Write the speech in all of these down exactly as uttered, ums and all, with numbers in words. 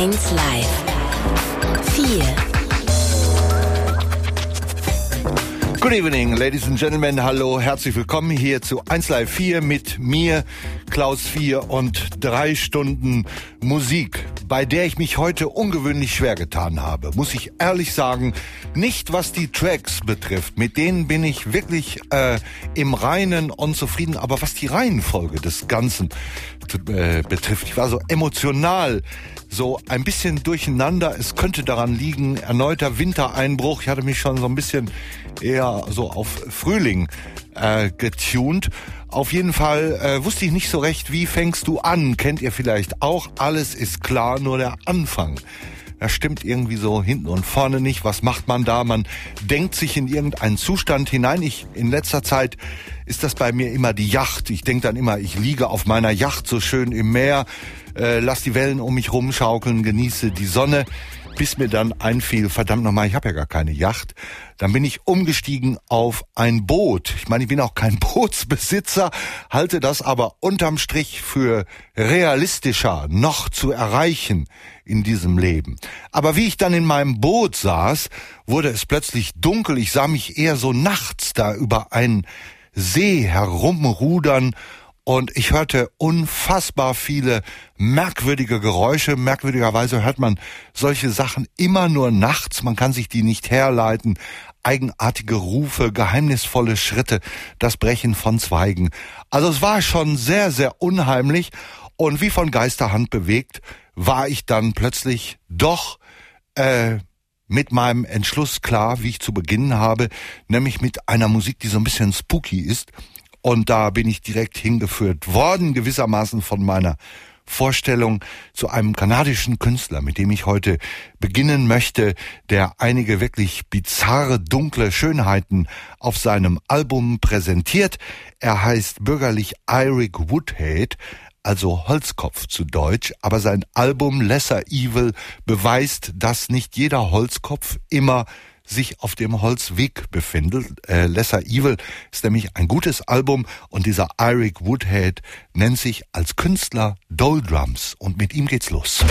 eins Live. vier. Good evening, ladies and gentlemen. Hallo, herzlich willkommen hier zu eins Live vier mit mir, Klaus vier, und drei Stunden Musik, bei der ich mich heute ungewöhnlich schwer getan habe. Muss ich ehrlich sagen, nicht was die Tracks betrifft. Mit denen bin ich wirklich äh, im Reinen und zufrieden. Aber was die Reihenfolge des Ganzen äh, betrifft, ich war so emotional so ein bisschen durcheinander. Es könnte daran liegen, erneuter Wintereinbruch. Ich hatte mich schon so ein bisschen eher so auf Frühling äh, getuned. Auf jeden Fall äh, wusste ich nicht so recht, wie fängst du an? Kennt ihr vielleicht auch? Alles ist klar, nur der Anfang. Das stimmt irgendwie so hinten und vorne nicht. Was macht man da? Man denkt sich in irgendeinen Zustand hinein. Ich, in letzter Zeit ist das bei mir immer die Yacht. Ich denke dann immer, ich liege auf meiner Yacht so schön im Meer, äh, lass die Wellen um mich rumschaukeln, genieße die Sonne, bis mir dann einfiel, verdammt nochmal, ich habe ja gar keine Yacht. Dann bin ich umgestiegen auf ein Boot. Ich meine, ich bin auch kein Bootsbesitzer, halte das aber unterm Strich für realistischer noch zu erreichen in diesem Leben. Aber wie ich dann in meinem Boot saß, wurde es plötzlich dunkel. Ich sah mich eher so nachts da über einen See herumrudern. Und ich hörte unfassbar viele merkwürdige Geräusche. Merkwürdigerweise hört man solche Sachen immer nur nachts. Man kann sich die nicht herleiten. Eigenartige Rufe, geheimnisvolle Schritte, das Brechen von Zweigen. Also es war schon sehr, sehr unheimlich. Und wie von Geisterhand bewegt, war ich dann plötzlich doch äh, mit meinem Entschluss klar, wie ich zu beginnen habe. Nämlich mit einer Musik, die so ein bisschen spooky ist. Und da bin ich direkt hingeführt worden, gewissermaßen von meiner Vorstellung zu einem kanadischen Künstler, mit dem ich heute beginnen möchte, der einige wirklich bizarre, dunkle Schönheiten auf seinem Album präsentiert. Er heißt bürgerlich Eric Woodhead, also Holzkopf zu Deutsch, aber sein Album Lesser Evil beweist, dass nicht jeder Holzkopf immer sich auf dem Holzweg befindet. Äh, Lesser Evil ist nämlich ein gutes Album und dieser Eric Woodhead nennt sich als Künstler Doldrums und mit ihm geht's los.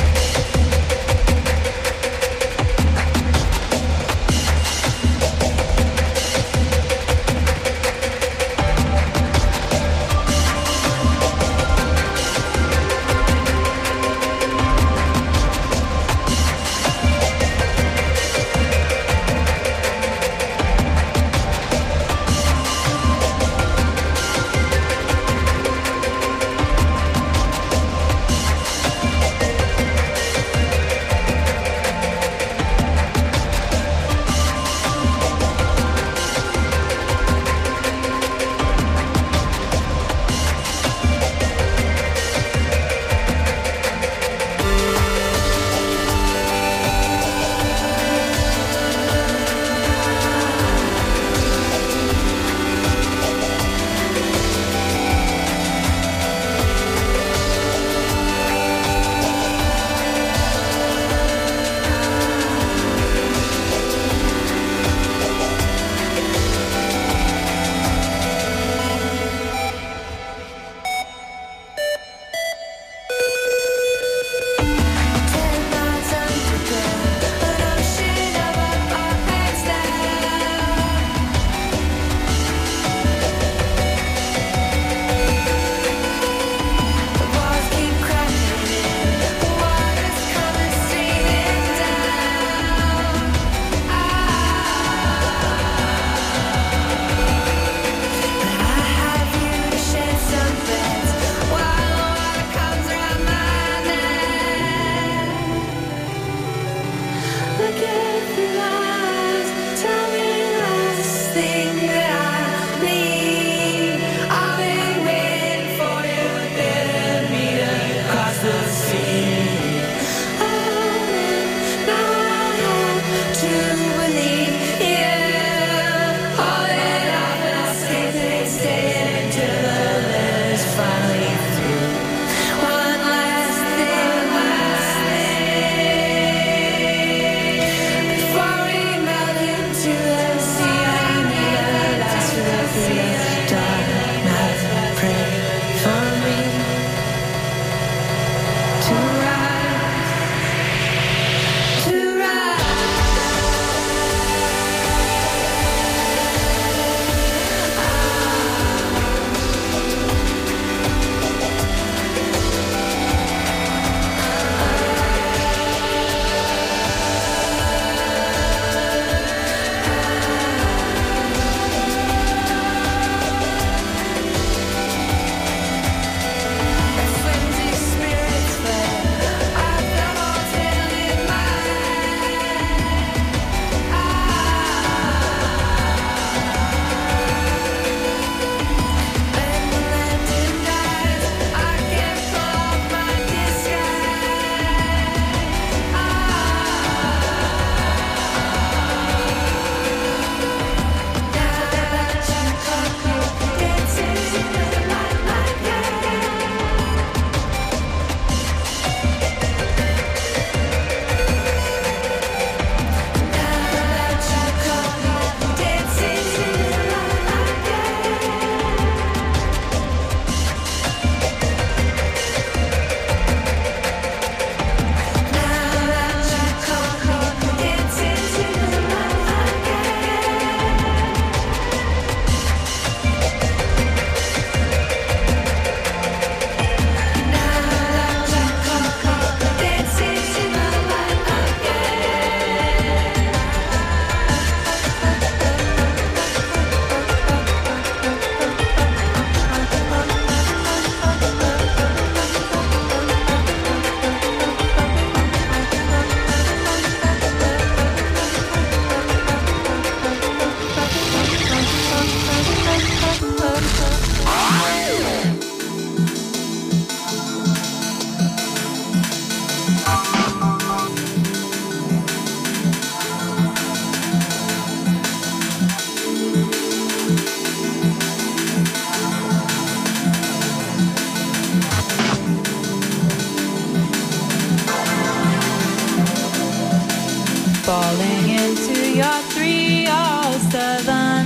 your three oh seven.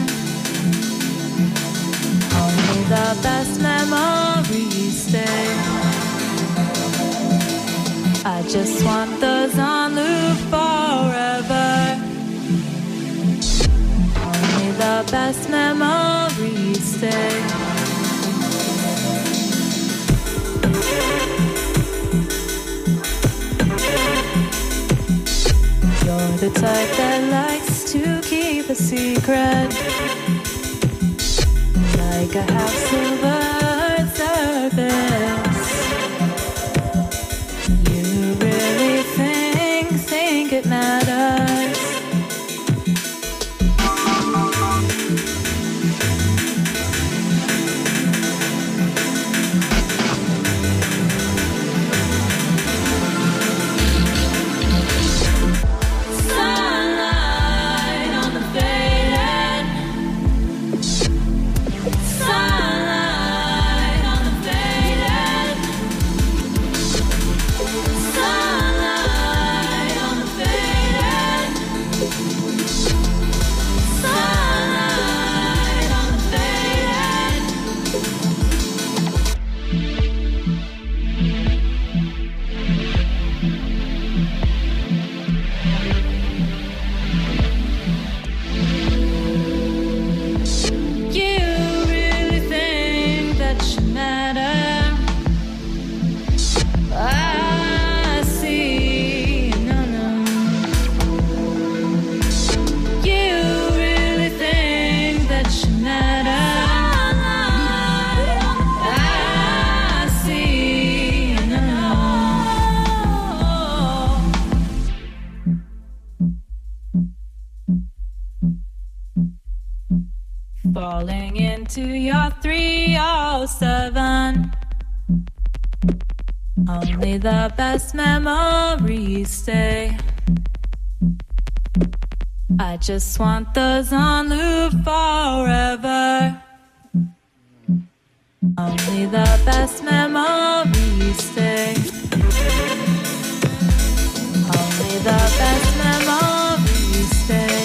Only the best memories stay. I just want those on loop forever. Only the best memories stay. You're the type that likes to keep a secret, like a half silver surface. You really think, think it matters. Falling into your three oh seven. Only the best memories stay. I just want those on loop forever. Only the best memories stay. Only the best memories stay.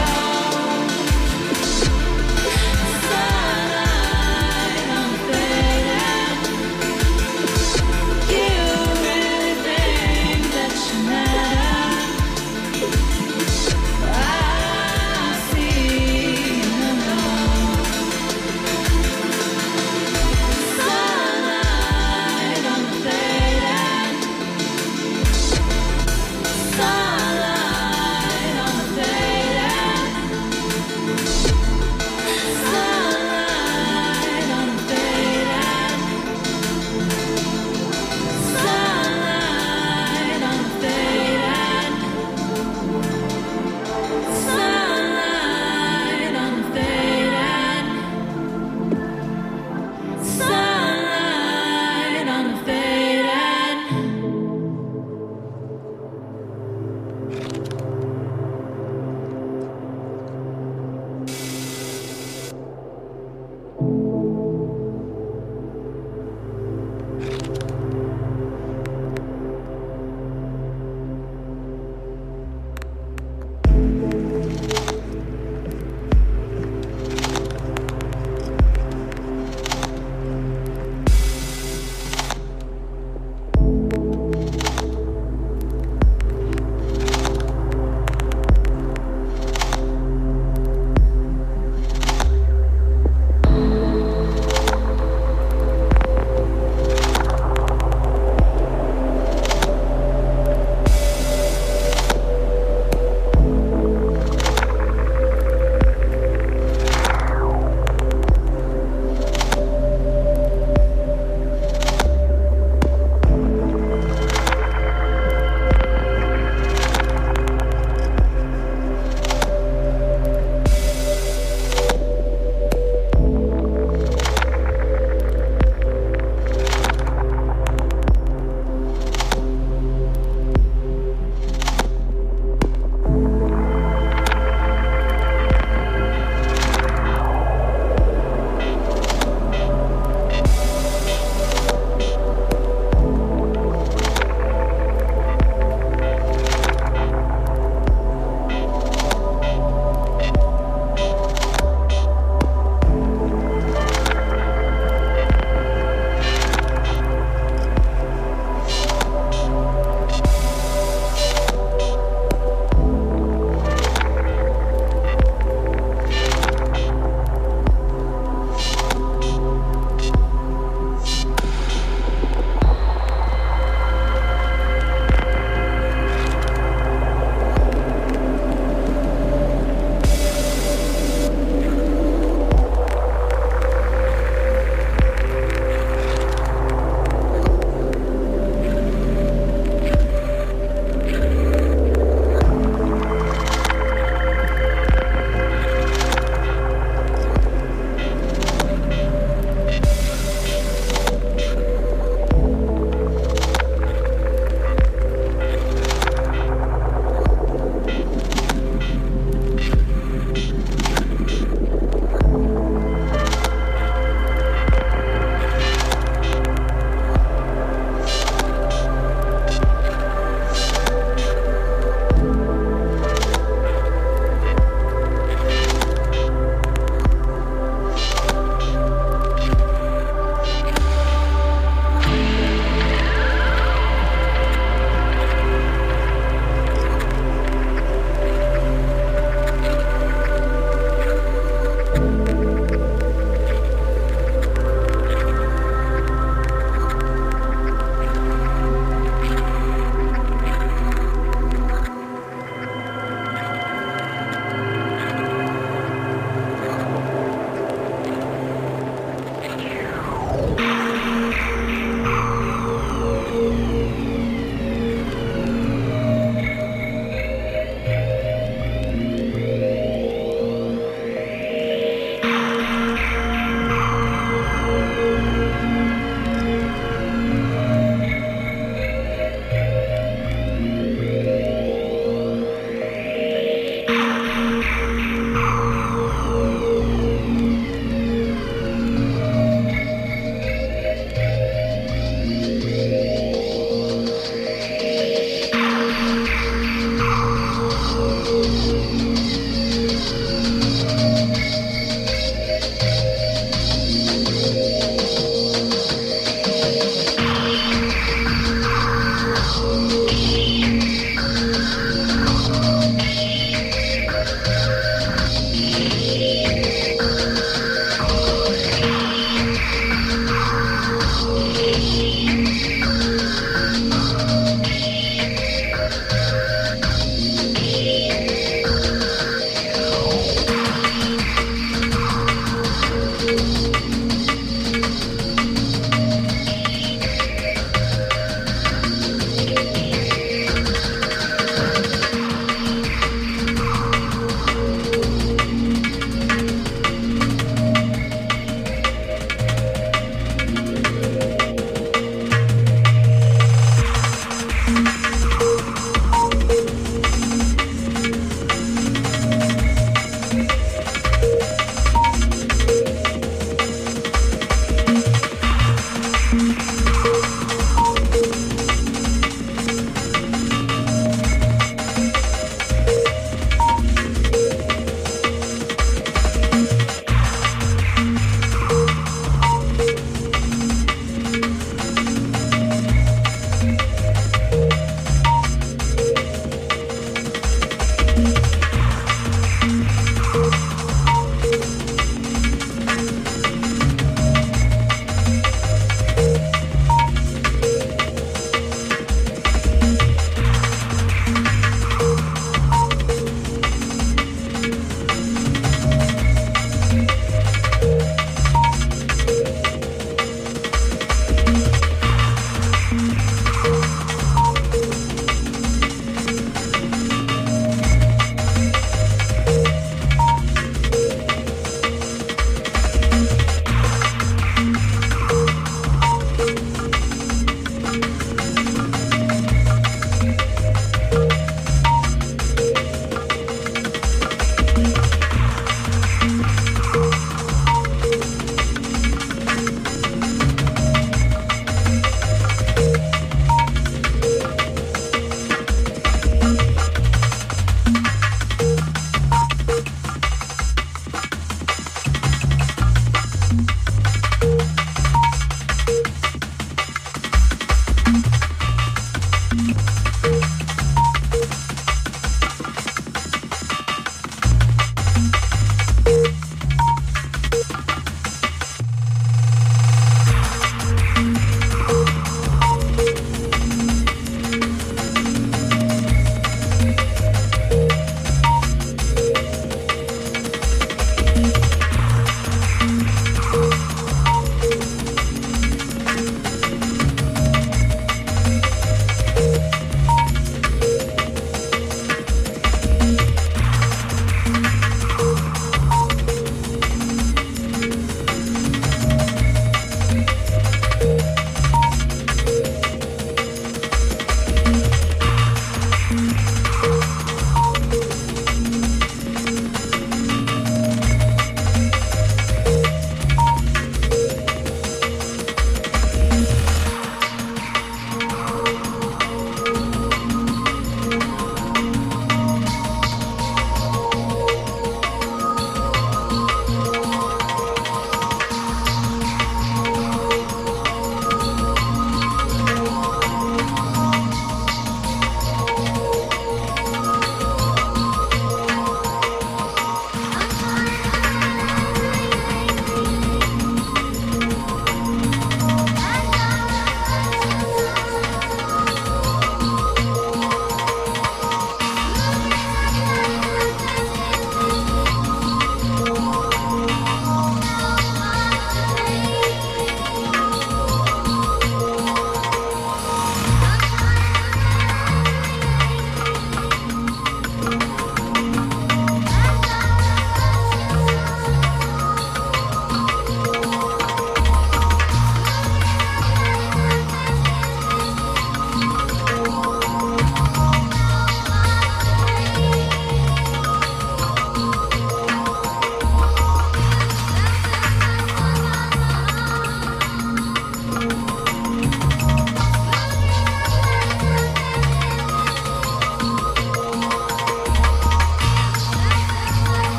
Sunlight on the face.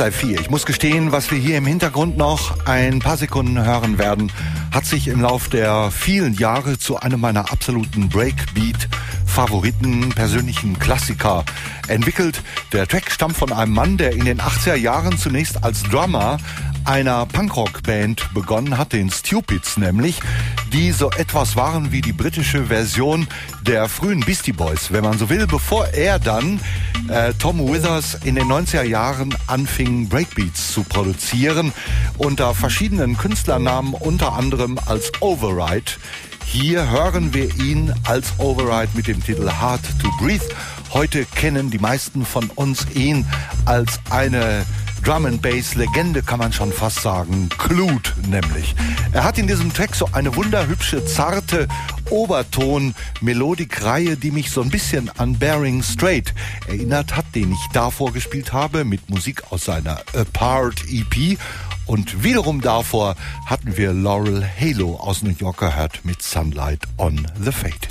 Live vier. Ich muss gestehen, was wir hier im Hintergrund noch ein paar Sekunden hören werden, hat sich im Lauf der vielen Jahre zu einem meiner absoluten Breakbeat-Favoriten, persönlichen Klassiker entwickelt. Der Track stammt von einem Mann, der in den achtziger Jahren zunächst als Drummer einer Punkrock-Band begonnen hat, den Stupids nämlich, die so etwas waren wie die britische Version der frühen Beastie Boys, wenn man so will, bevor er dann äh, Tom Withers in den neunziger Jahren anfing, Breakbeats zu produzieren, unter verschiedenen Künstlernamen, unter anderem als Override. Hier hören wir ihn als Override mit dem Titel Hard to Breathe. Heute kennen die meisten von uns ihn als eine Drum-and-Bass-Legende, kann man schon fast sagen, Clute nämlich. Er hat in diesem Track so eine wunderhübsche, zarte Oberton-Melodik-Reihe, die mich so ein bisschen an Bearing Straight erinnert hat, den ich davor gespielt habe, mit Musik aus seiner Apart-E P. Und wiederum davor hatten wir Laurel Halo aus New York gehört mit Sunlight on the Faded.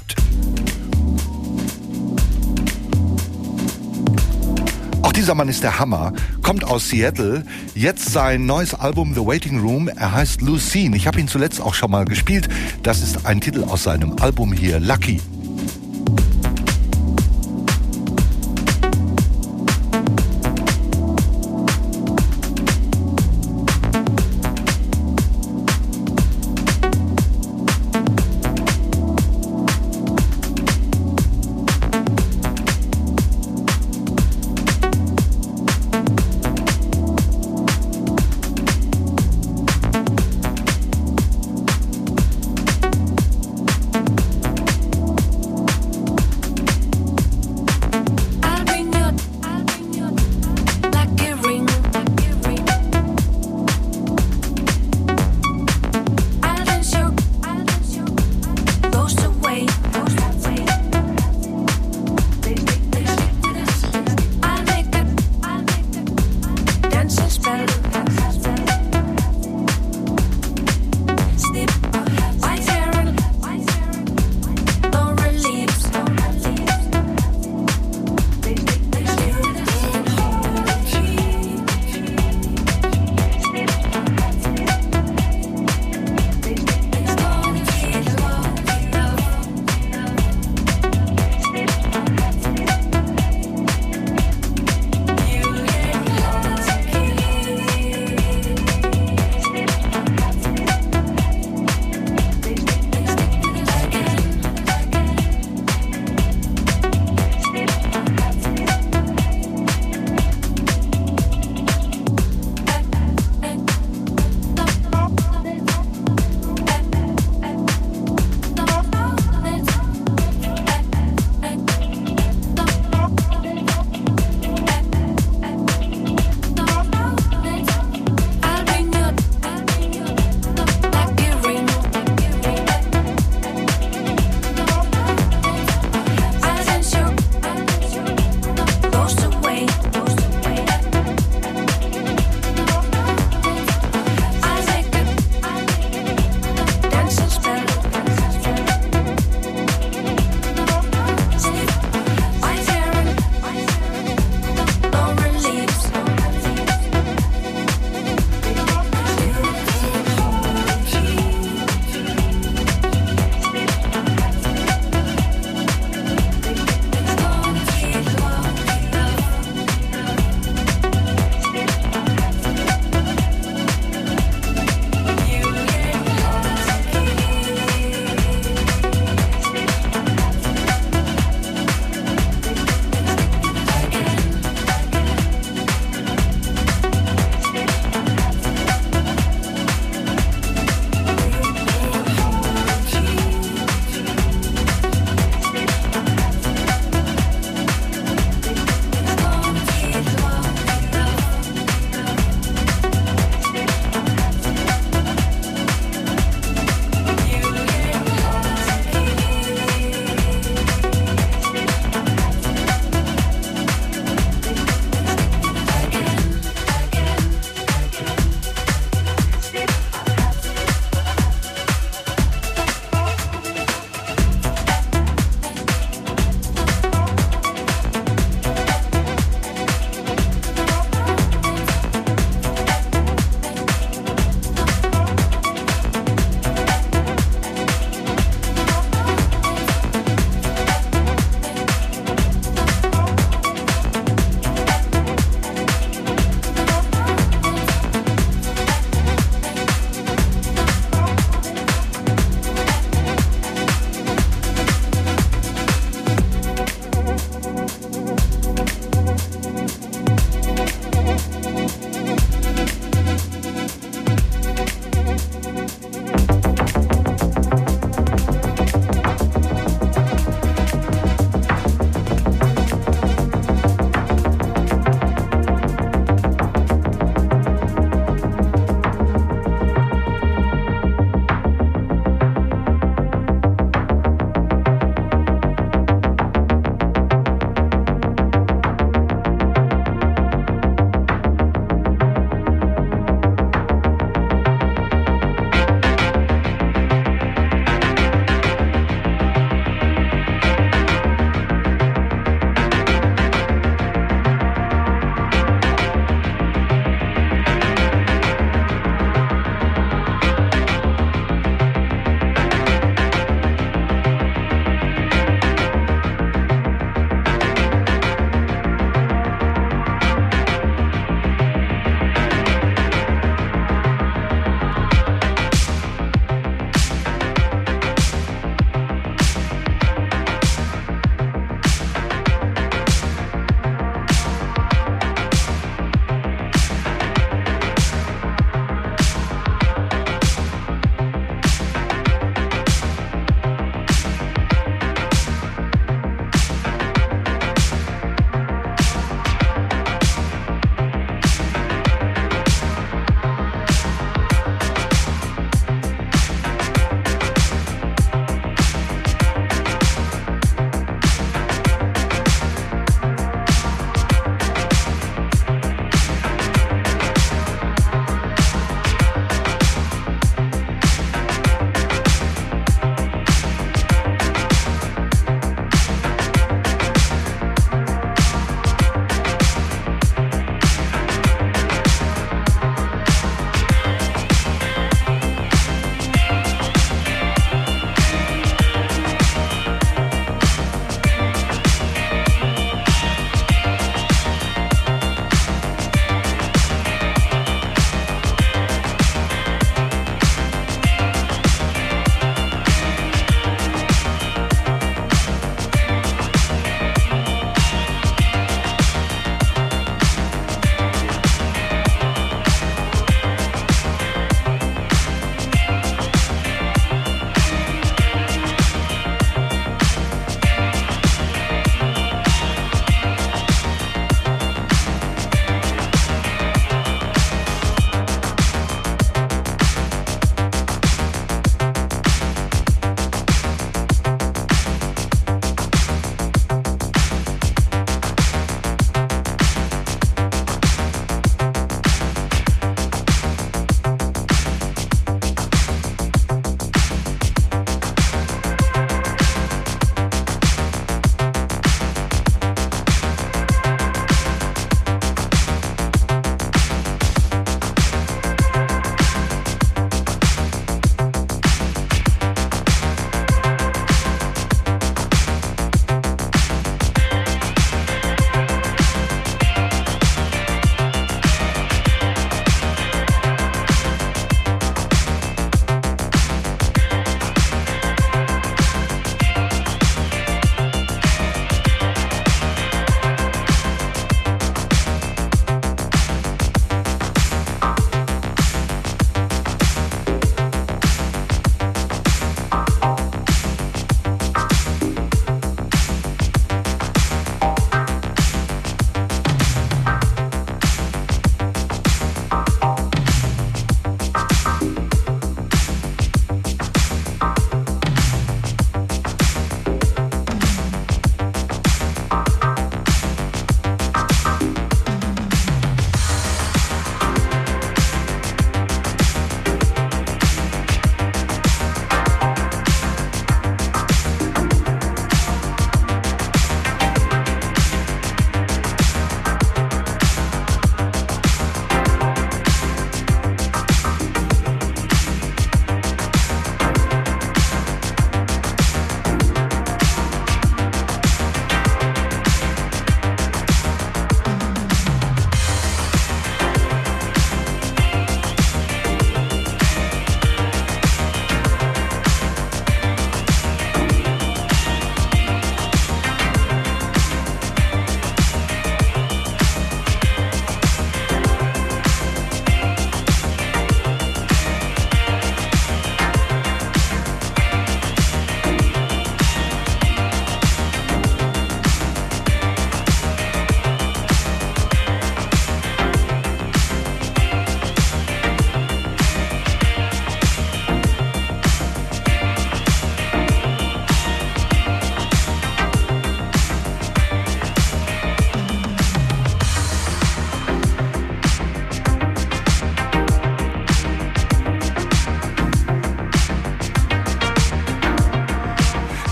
Auch dieser Mann ist der Hammer, kommt aus Seattle, jetzt sein neues Album The Waiting Room, er heißt Lucene. Ich habe ihn zuletzt auch schon mal gespielt, das ist ein Titel aus seinem Album hier, Lucky.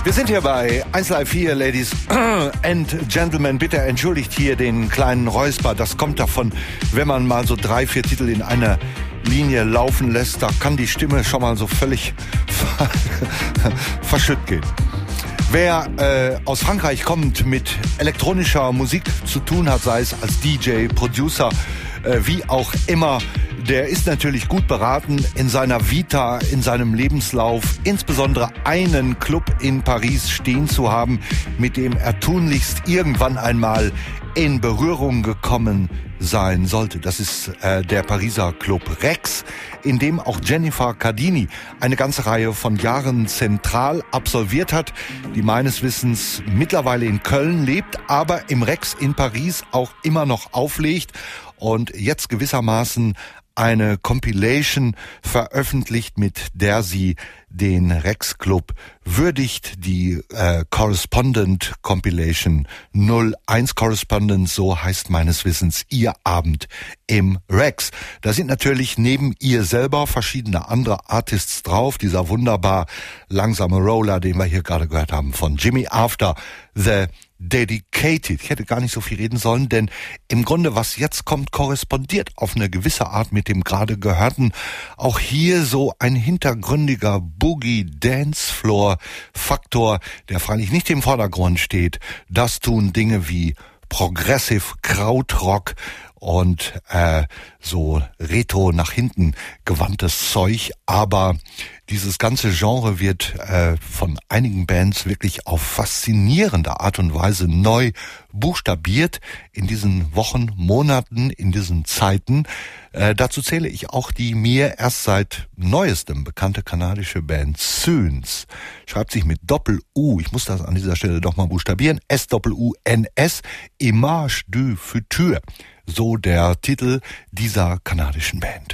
Wir sind hier bei eins Live vier, Ladies and Gentlemen. Bitte entschuldigt hier den kleinen Räusper. Das kommt davon, wenn man mal so drei, vier Titel in einer Linie laufen lässt. Da kann die Stimme schon mal so völlig verschütt gehen. Wer äh, aus Frankreich kommt, mit elektronischer Musik zu tun hat, sei es als D J, Producer, äh, wie auch immer, der ist natürlich gut beraten, in seiner Vita, in seinem Lebenslauf, insbesondere einen Club in Paris stehen zu haben, mit dem er tunlichst irgendwann einmal in Berührung gekommen sein sollte. Das ist äh, der Pariser Club Rex, in dem auch Jennifer Cardini eine ganze Reihe von Jahren zentral absolviert hat, die meines Wissens mittlerweile in Köln lebt, aber im Rex in Paris auch immer noch auflegt und jetzt gewissermaßen eine Compilation veröffentlicht, mit der sie den Rex Club würdigt, die äh, Correspondent Compilation null eins Correspondent, so heißt meines Wissens ihr Abend im Rex. Da sind natürlich neben ihr selber verschiedene andere Artists drauf, dieser wunderbar langsame Roller, den wir hier gerade gehört haben, von Jimmy After, The Dedicated. Ich hätte gar nicht so viel reden sollen, denn im Grunde, was jetzt kommt, korrespondiert auf eine gewisse Art mit dem gerade Gehörten. Auch hier so ein hintergründiger Boogie-Dancefloor-Faktor, der freilich nicht im Vordergrund steht. Das tun Dinge wie Progressive Krautrock und äh, so retro nach hinten gewandtes Zeug, aber dieses ganze Genre wird äh, von einigen Bands wirklich auf faszinierende Art und Weise neu buchstabiert in diesen Wochen, Monaten, in diesen Zeiten. Äh, dazu zähle ich auch die mir erst seit neuestem bekannte kanadische Band Suns. Schreibt sich mit Doppel-U, ich muss das an dieser Stelle doch mal buchstabieren, S U N S, Image du Futur. So der Titel dieser kanadischen Band.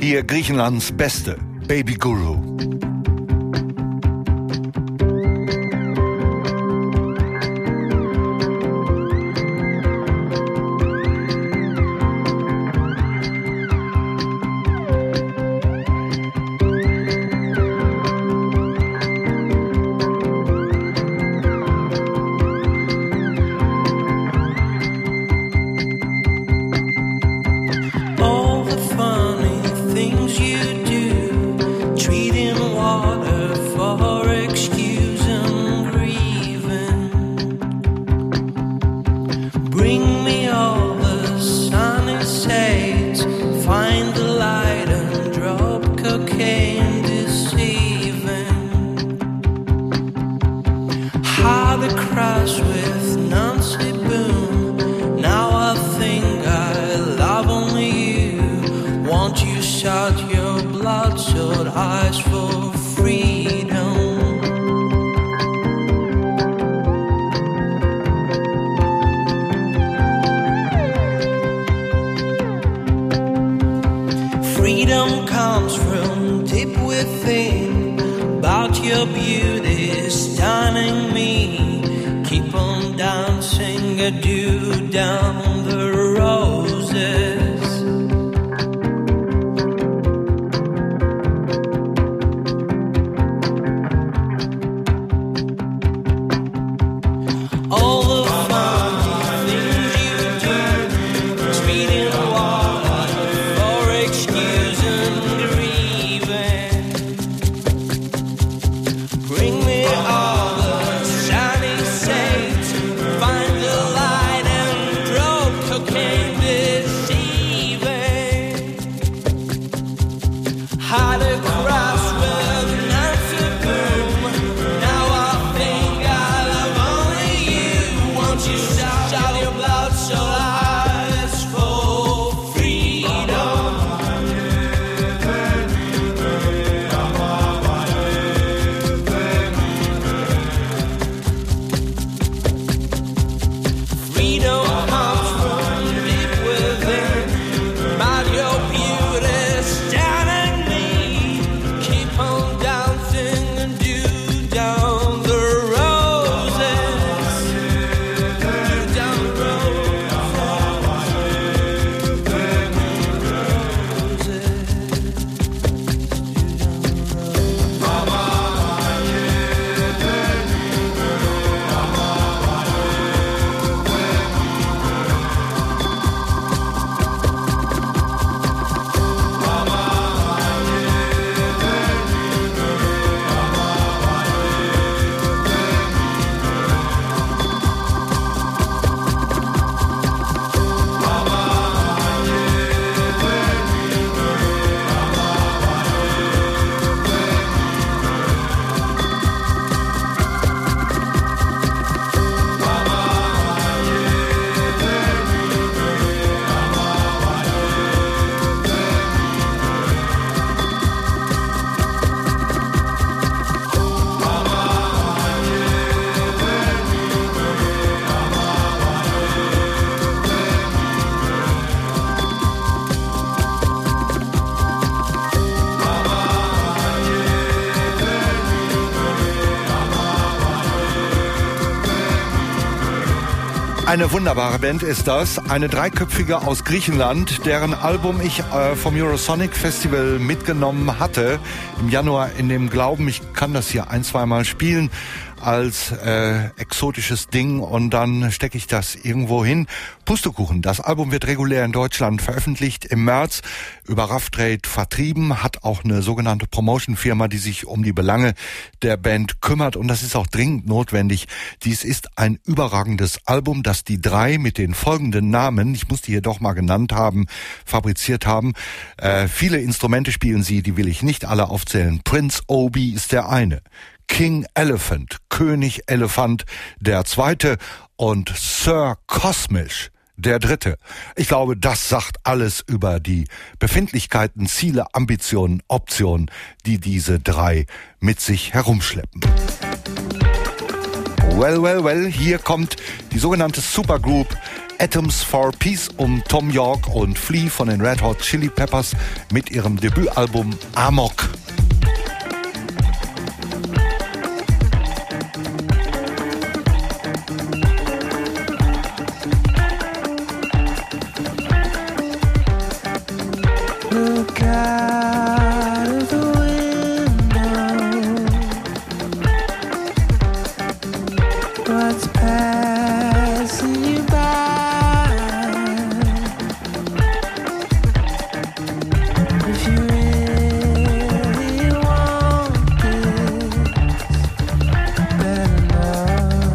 Hier Griechenlands Beste, Baby Guru. Eine wunderbare Band ist das, eine dreiköpfige aus Griechenland, deren Album ich äh, vom Eurosonic Festival mitgenommen hatte im Januar in dem Glauben, ich kann das hier ein, zweimal spielen als äh, exotisches Ding und dann stecke ich das irgendwo hin. Pustekuchen, das Album wird regulär in Deutschland veröffentlicht im März, über Rough Trade vertrieben, hat auch eine sogenannte Promotion-Firma, die sich um die Belange der Band kümmert und das ist auch dringend notwendig. Dies ist ein überragendes Album, das die drei mit den folgenden Namen, ich muss die hier doch mal genannt haben, fabriziert haben. Äh, viele Instrumente spielen sie, die will ich nicht alle aufzählen. Prince Obi ist der eine. King Elephant, König Elefant, der zweite und Sir Cosmish, der dritte. Ich glaube, das sagt alles über die Befindlichkeiten, Ziele, Ambitionen, Optionen, die diese drei mit sich herumschleppen. Well, well, well, hier kommt die sogenannte Supergroup Atoms for Peace um Tom York und Flea von den Red Hot Chili Peppers mit ihrem Debütalbum Amok. Look out of the window. What's passing you by? If you really want this, better know.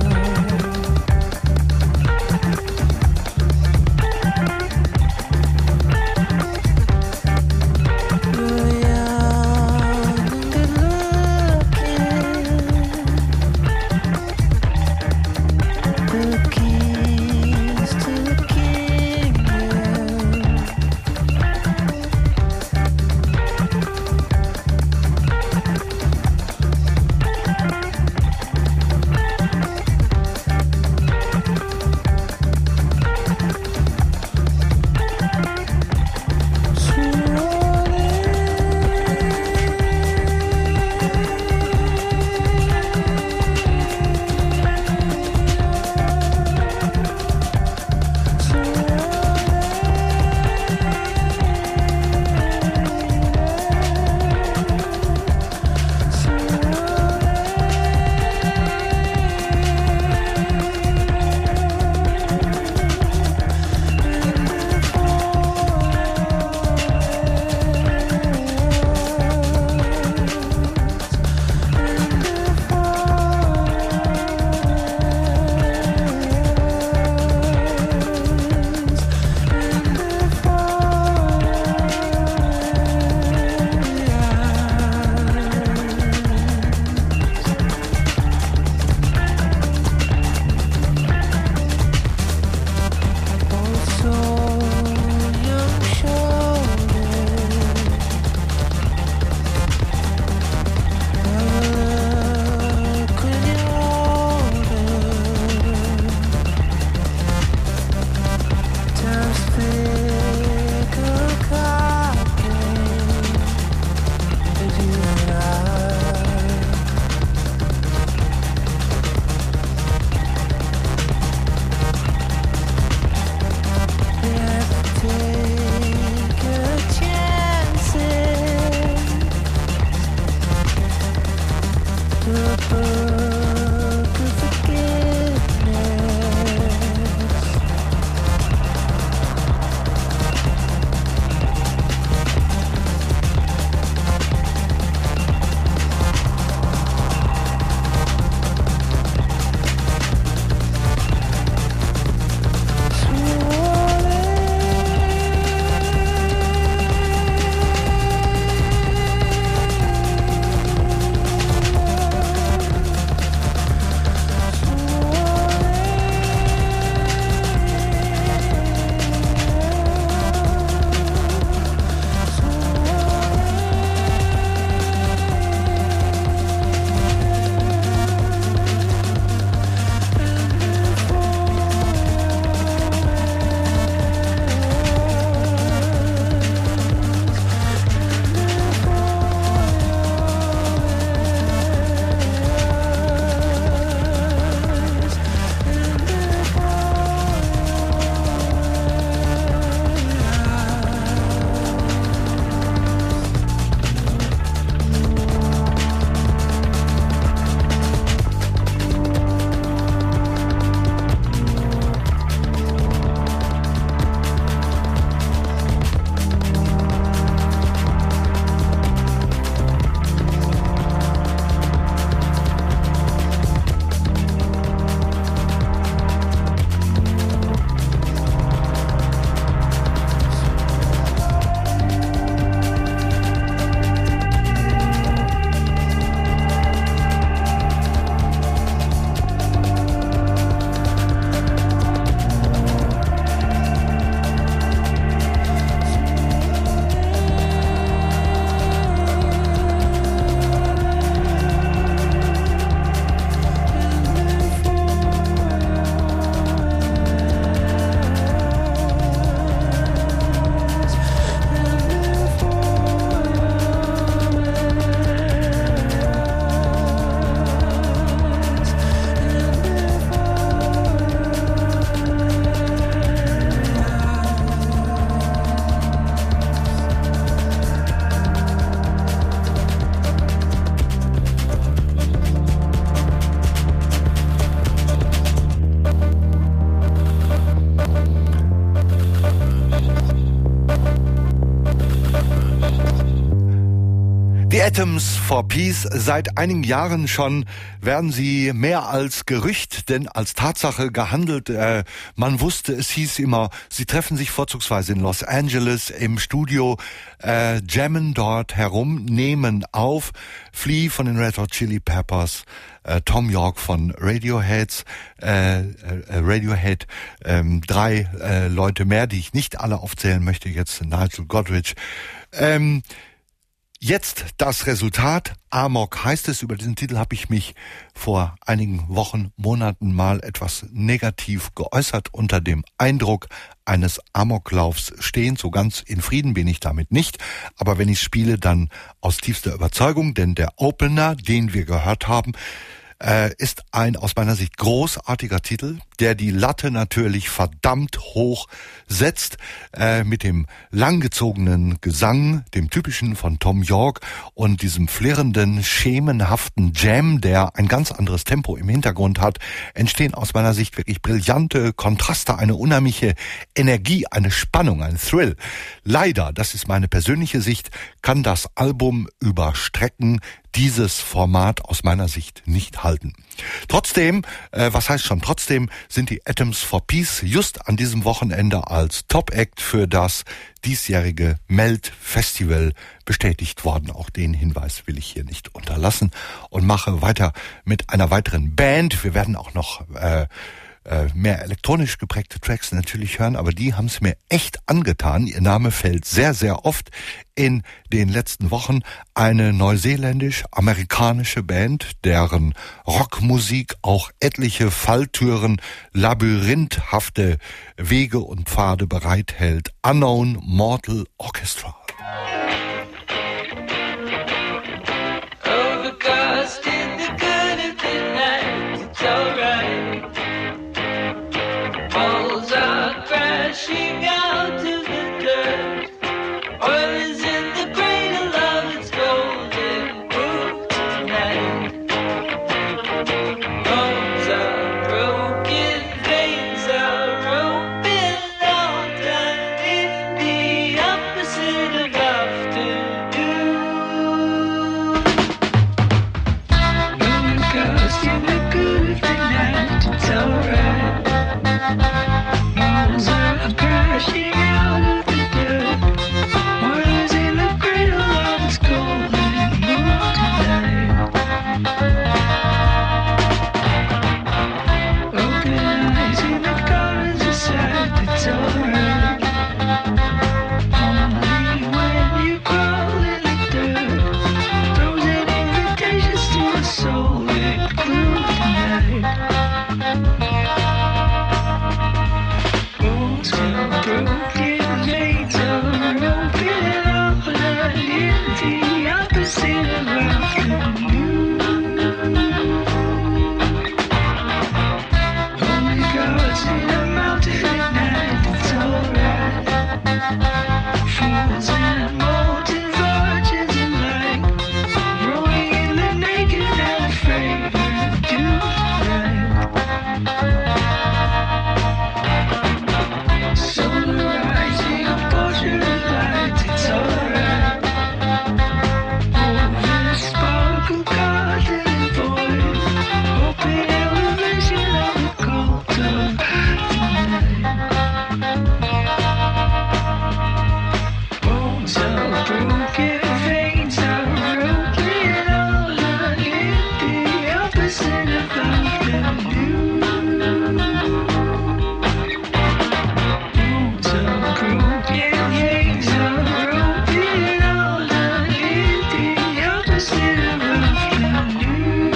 Die Atoms for Peace, seit einigen Jahren schon werden sie mehr als Gerücht, denn als Tatsache gehandelt. Äh, man wusste, es hieß immer, sie treffen sich vorzugsweise in Los Angeles im Studio, äh, jammen dort herum, nehmen auf. Flea von den Red Hot Chili Peppers, äh, Tom York von Radioheads, äh, äh, Radiohead, ähm, drei äh, Leute mehr, die ich nicht alle aufzählen möchte, jetzt Nigel Godrich. Ähm, Jetzt das Resultat. Amok heißt es. Über diesen Titel habe ich mich vor einigen Wochen, Monaten mal etwas negativ geäußert. Unter dem Eindruck eines Amoklaufs stehend. So ganz in Frieden bin ich damit nicht. Aber wenn ich spiele, dann aus tiefster Überzeugung. Denn der Opener, den wir gehört haben, äh, ist ein aus meiner Sicht großartiger Titel, der die Latte natürlich verdammt hoch setzt, äh, mit dem langgezogenen Gesang, dem typischen von Tom York und diesem flirrenden, schemenhaften Jam, der ein ganz anderes Tempo im Hintergrund hat, entstehen aus meiner Sicht wirklich brillante Kontraste, eine unheimliche Energie, eine Spannung, ein Thrill. Leider, das ist meine persönliche Sicht, kann das Album über Strecken dieses Format aus meiner Sicht nicht halten. Trotzdem, äh, was heißt schon trotzdem, sind die Atoms for Peace just an diesem Wochenende als Top-Act für das diesjährige Melt Festival bestätigt worden. Auch den Hinweis will ich hier nicht unterlassen und mache weiter mit einer weiteren Band. Wir werden auch noch äh, mehr elektronisch geprägte Tracks natürlich hören, aber die haben es mir echt angetan. Ihr Name fällt sehr, sehr oft in den letzten Wochen. Eine neuseeländisch-amerikanische Band, deren Rockmusik auch etliche Falltüren, labyrinthafte Wege und Pfade bereithält. Unknown Mortal Orchestra. Overcast in the good of the night, it's alright. Balls are crashing out of the dirt. Oil is in the cradle of its golden groove tonight. Bones are broken, veins are open, all done in the opposite of afternoon. Overcast in the good of the night, it's alright. Balls are crashing out of the dirt. Oil's in the cradle of its golden moon tonight. Open eyes in the corners of sight, it's alright. Only when you crawl in the dirt, throws an invitation to a soul lit glue tonight. Bones are broken, veins are open, all done in the opposite of afternoon. Only gods in a mountain at night, it's alright. Fools and molten virgins alike, rolling in the naked and afraid of doom tonight. Solar rising, a portrait of light, it's alright. Over sparkle, garden and void, open elevation of the cult of tonight. Bones are broken, veins are open, all done in the opposite of afternoon. Bones are broken, veins are open, all done in the opposite of afternoon.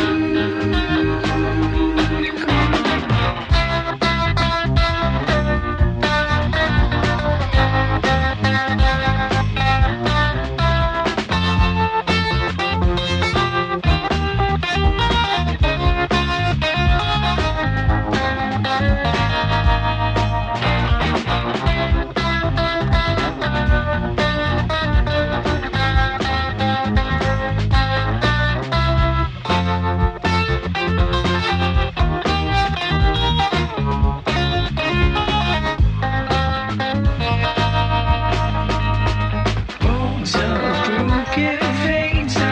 Bones are broken, veins are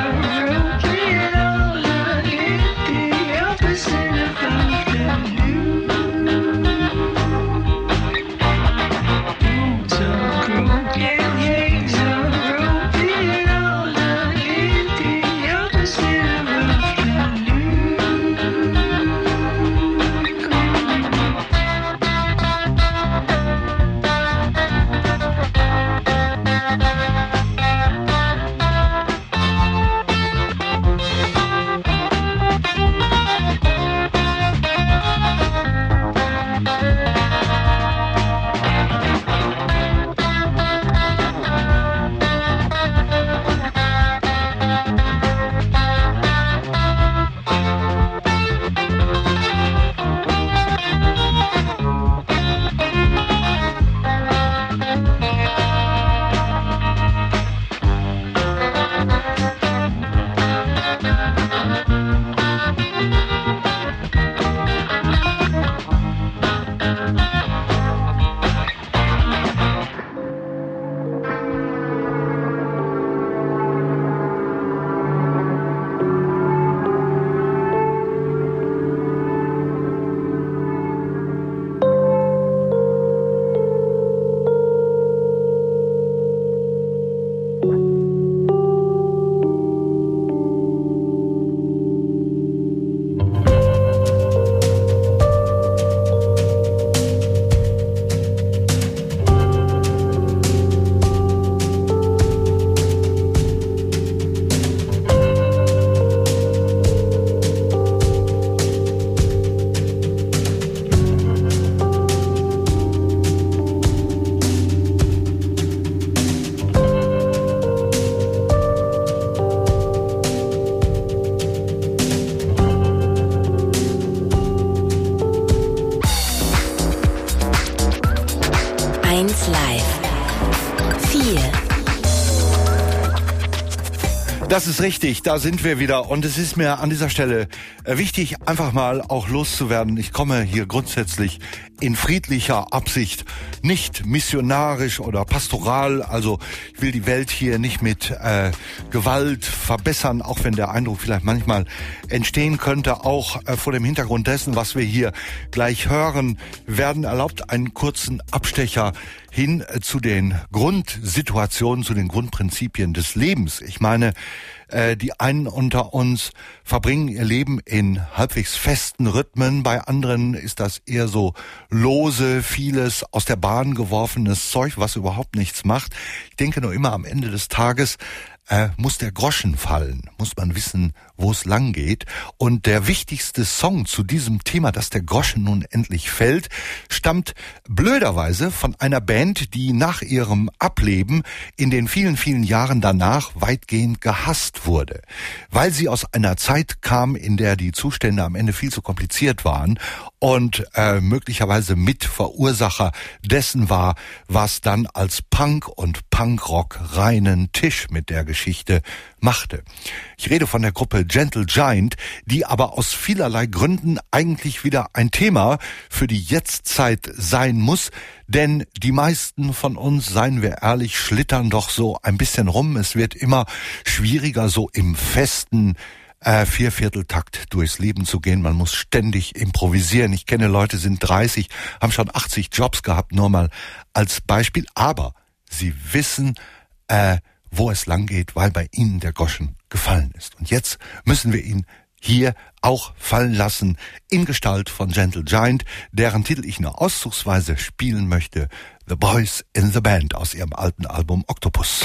Das ist richtig, da sind wir wieder und es ist mir an dieser Stelle wichtig, einfach mal auch loszuwerden. Ich komme hier grundsätzlich in friedlicher Absicht, nicht missionarisch oder pastoral, also ich will die Welt hier nicht mit äh, Gewalt verbessern, auch wenn der Eindruck vielleicht manchmal entstehen könnte, auch äh, vor dem Hintergrund dessen, was wir hier gleich hören werden, erlaubt einen kurzen Abstecher hin äh, zu den Grundsituationen, zu den Grundprinzipien des Lebens. Ich meine, äh, die einen unter uns verbringen ihr Leben in halbwegs festen Rhythmen, bei anderen ist das eher so lose, vieles aus der Bahn geworfenes Zeug, was überhaupt nichts macht. Ich denke nur immer, am Ende des Tages äh, muss der Groschen fallen, muss man wissen, wo es lang geht. Und der wichtigste Song zu diesem Thema, dass der Groschen nun endlich fällt, stammt blöderweise von einer Band, die nach ihrem Ableben in den vielen, vielen Jahren danach weitgehend gehasst wurde. Weil sie aus einer Zeit kam, in der die Zustände am Ende viel zu kompliziert waren und äh, möglicherweise Mitverursacher dessen war, was dann als Punk und Punkrock reinen Tisch mit der Geschichte machte. Ich rede von der Gruppe Gentle Giant, die aber aus vielerlei Gründen eigentlich wieder ein Thema für die Jetztzeit sein muss, denn die meisten von uns, seien wir ehrlich, schlittern doch so ein bisschen rum. Es wird immer schwieriger, so im festen Äh, Viervierteltakt durchs Leben zu gehen. Man muss ständig improvisieren. Ich kenne Leute, sind dreißig, haben schon achtzig Jobs gehabt, nur mal als Beispiel. Aber sie wissen, äh, wo es lang geht, weil bei ihnen der Groschen gefallen ist. Und jetzt müssen wir ihn hier auch fallen lassen in Gestalt von Gentle Giant, deren Titel ich nur auszugsweise spielen möchte. The Boys in the Band aus ihrem alten Album Octopus.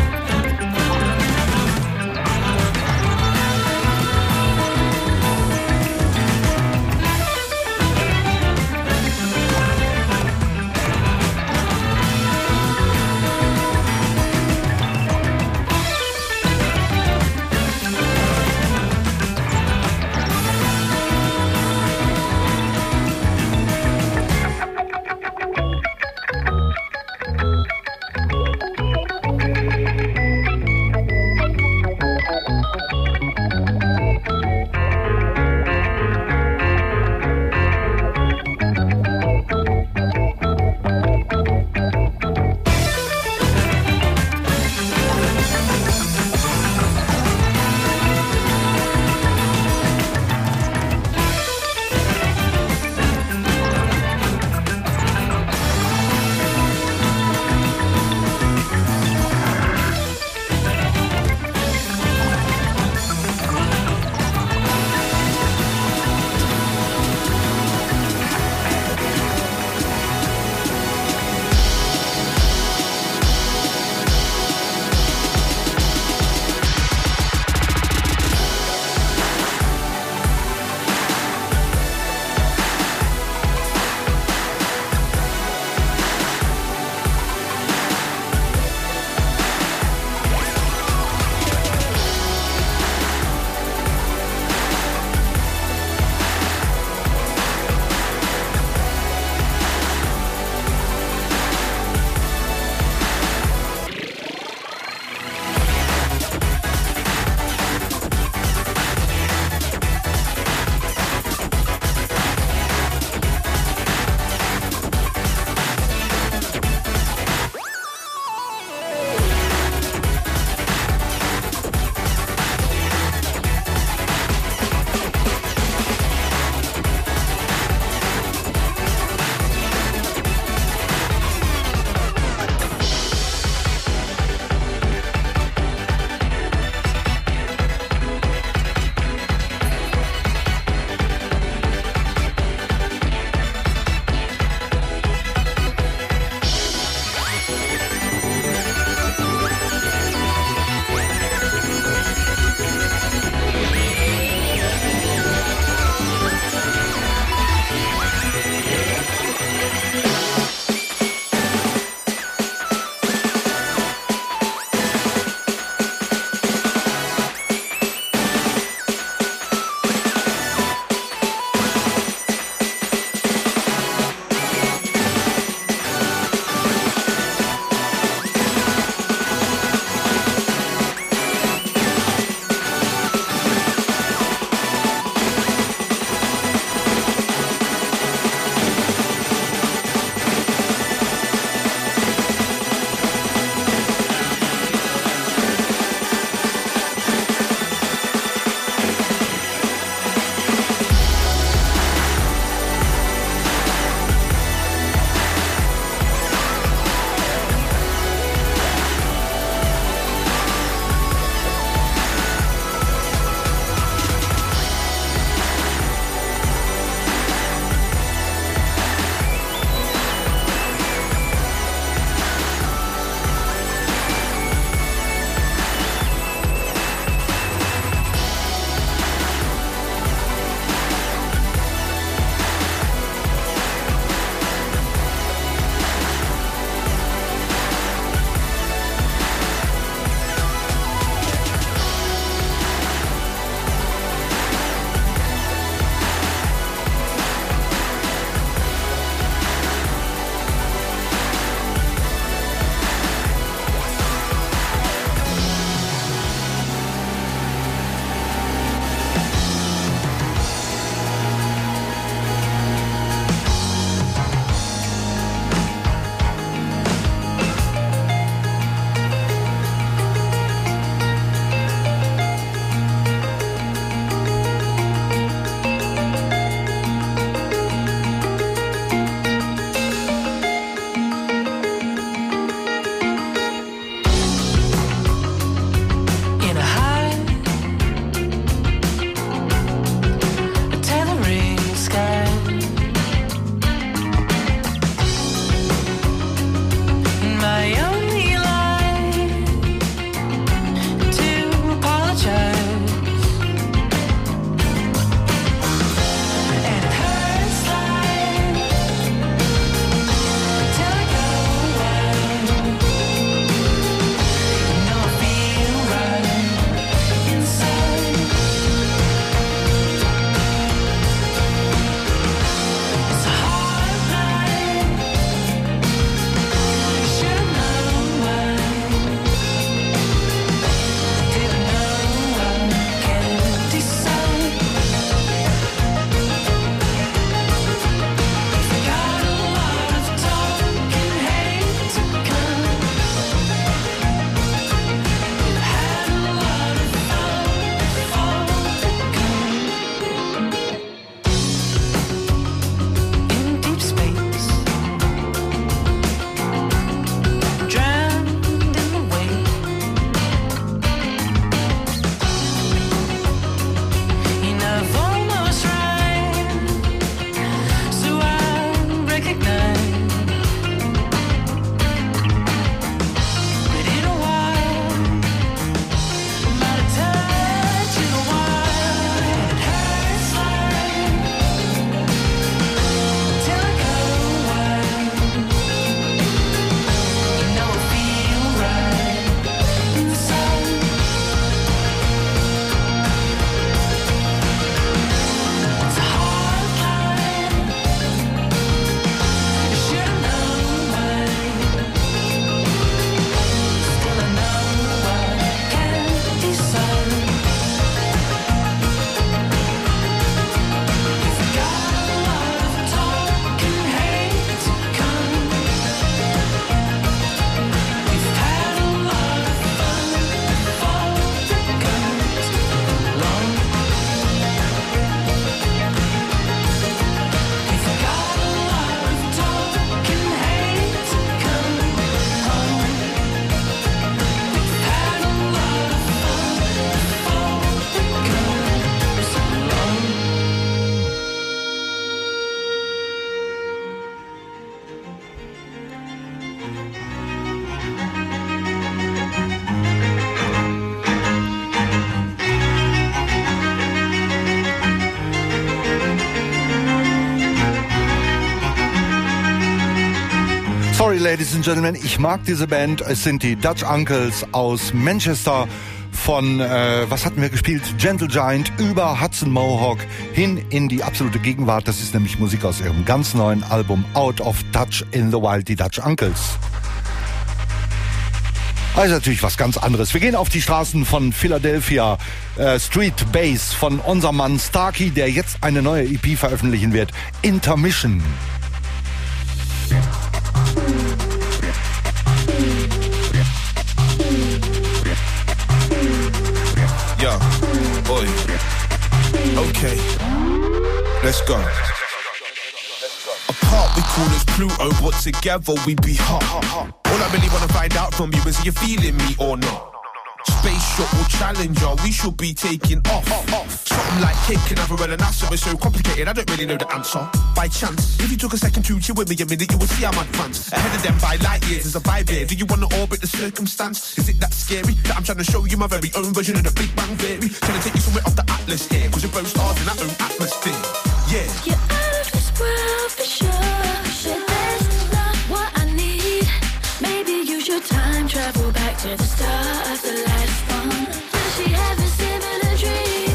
Thank Sorry, ladies and gentlemen, ich mag diese Band. Es sind die Dutch Uncles aus Manchester von, äh, was hatten wir gespielt? Gentle Giant über Hudson Mohawk hin in die absolute Gegenwart. Das ist nämlich Musik aus ihrem ganz neuen Album Out of Touch in the Wild, die Dutch Uncles. Also natürlich was ganz anderes. Wir gehen auf die Straßen von Philadelphia. Äh, Street Bass von unserem Mann Starkey, der jetzt eine neue E P veröffentlichen wird. Intermission. Yo, boy. Okay, let's go. Apart we call us Pluto, but together we be hot. All I really wanna find out from you is are you feeling me or not? Space shuttle challenger, we should be taking off. Something like cake and have a NASA, it's so complicated, I don't really know the answer. By chance, if you took a second to chill with me a minute, you would see I'm advanced. Ahead of them by light years, there's a vibe here. Do you wanna orbit the circumstance? Is it that scary that I'm trying to show you my very own version of the Big Bang Theory? Trying to take you somewhere off the atlas here, cause we're both stars in our own atmosphere. Yeah. You're out of this world for sure. But that's not what I need. Maybe use your time travel back to the start of the last one. Does she have a similar dream?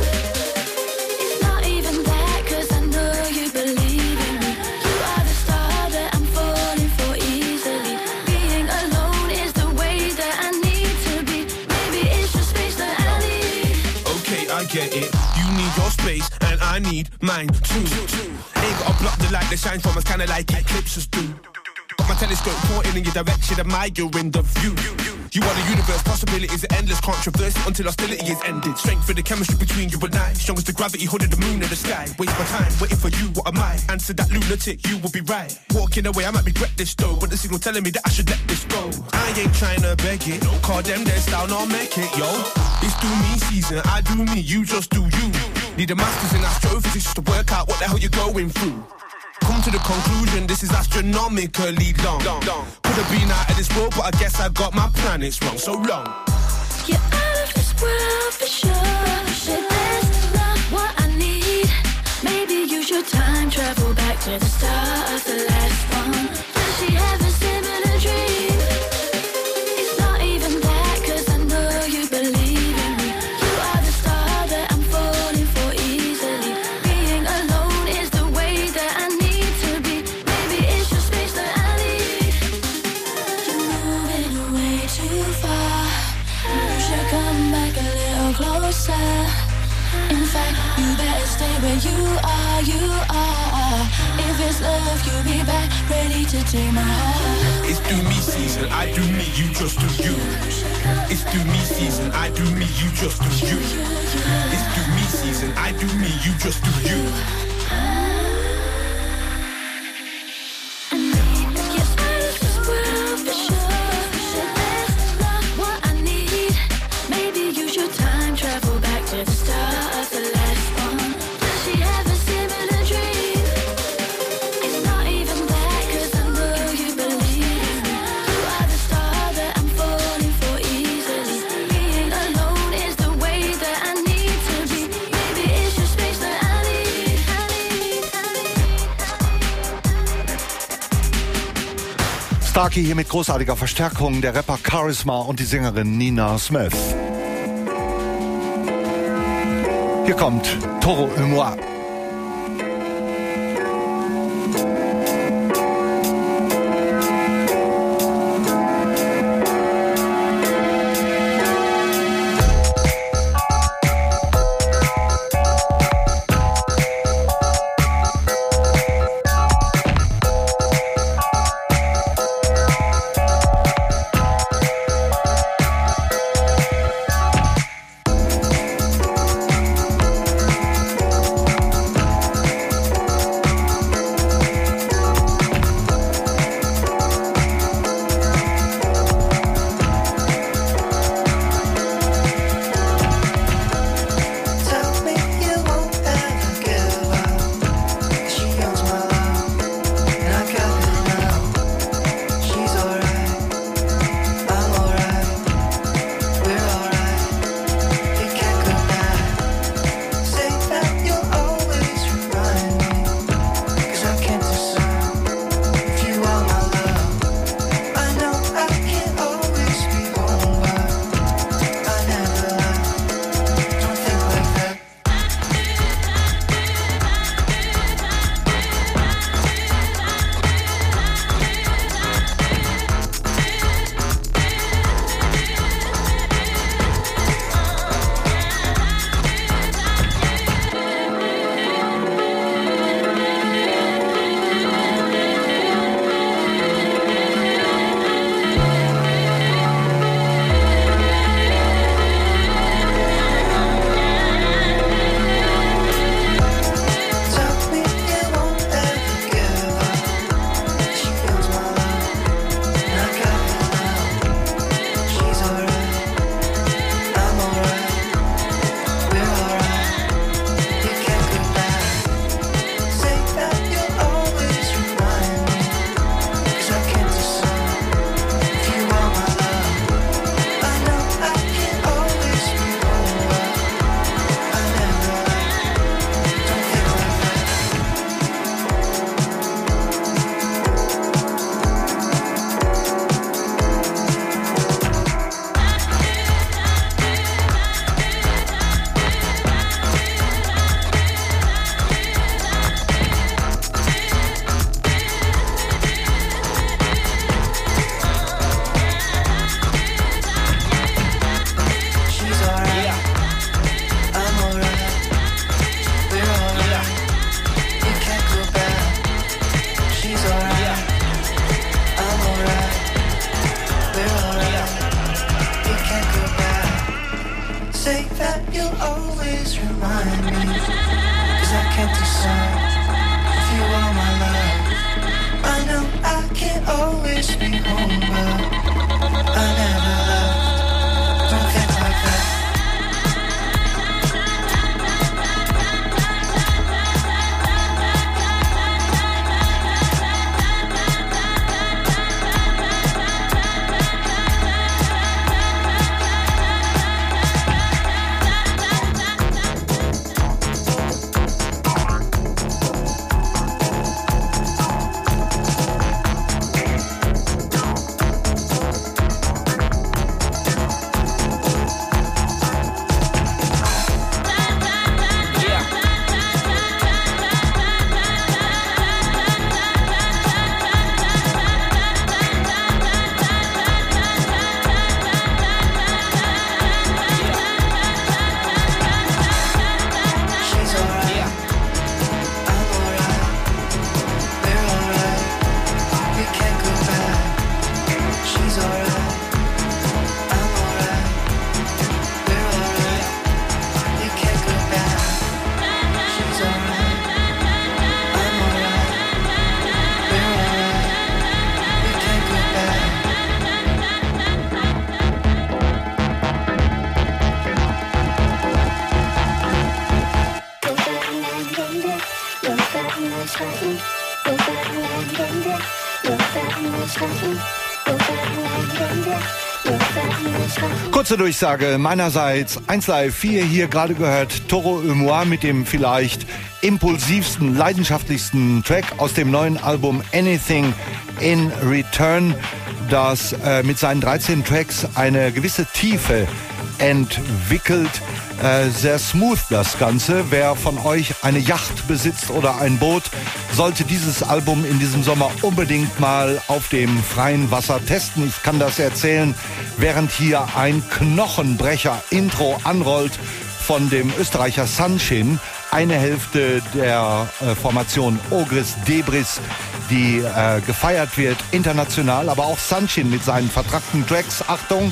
It's not even that, cause I know you believe in me. You are the star that I'm falling for easily. Being alone is the way that I need to be. Maybe it's just space that I need. Okay, I get it. You need your space and I need mine too. Ain't gotta block the light that shines from us, kinda like eclipses do. Got my telescope pointing in your direction, admiring the view. You are the universe, possibilities are endless, controversy until hostility is ended. Strength for the chemistry between you and I, strong as the gravity holding the moon and the sky. Waste my time waiting for you, what am I? Answer that lunatic, you will be right. Walking away, I might regret this though, but the signal telling me that I should let this go. I ain't trying to beg it, call them their style, not make it, yo. It's do me season, I do me, you just do you. Need a master's in astrophysics just to work out what the hell you're going through. Come to the conclusion, this is astronomically long. Could have been out of this world, but I guess I got my planets wrong. So long. You're out of this world for sure. But that's not what I need. Maybe use your time travel back to the start of the last one. Does she have a similar dream? It's not even that, cause I know you believe in me. You are the star that I'm falling for easily. Being alone is the way that I need to be. Maybe it's your space that I need. You're moving way too far. You should come back a little closer. In fact, you better stay where you are, you are. If it's love, you'll be back, ready to take my heart. It's do me season, I do me, you just do you. It's do me season, I do me, you just do you. It's do me season, I do me, you just do you. Starkey hier mit großartiger Verstärkung, der Rapper Charisma und die Sängerin Nina Smith. Hier kommt Toro et moi. Kurze Durchsage meinerseits, eins Live vier hier gerade gehört, Toro et moi mit dem vielleicht impulsivsten, leidenschaftlichsten Track aus dem neuen Album Anything in Return, das äh, mit seinen dreizehn Tracks eine gewisse Tiefe entwickelt. Äh, sehr smooth das Ganze. Wer von euch eine Yacht besitzt oder ein Boot, sollte dieses Album in diesem Sommer unbedingt mal auf dem freien Wasser testen. Ich kann das erzählen, während hier ein Knochenbrecher-Intro anrollt von dem Österreicher Sunshine, eine Hälfte der äh, Formation Ogris Debris, die äh, gefeiert wird international, aber auch Sunshine mit seinen vertrackten Tracks. Achtung!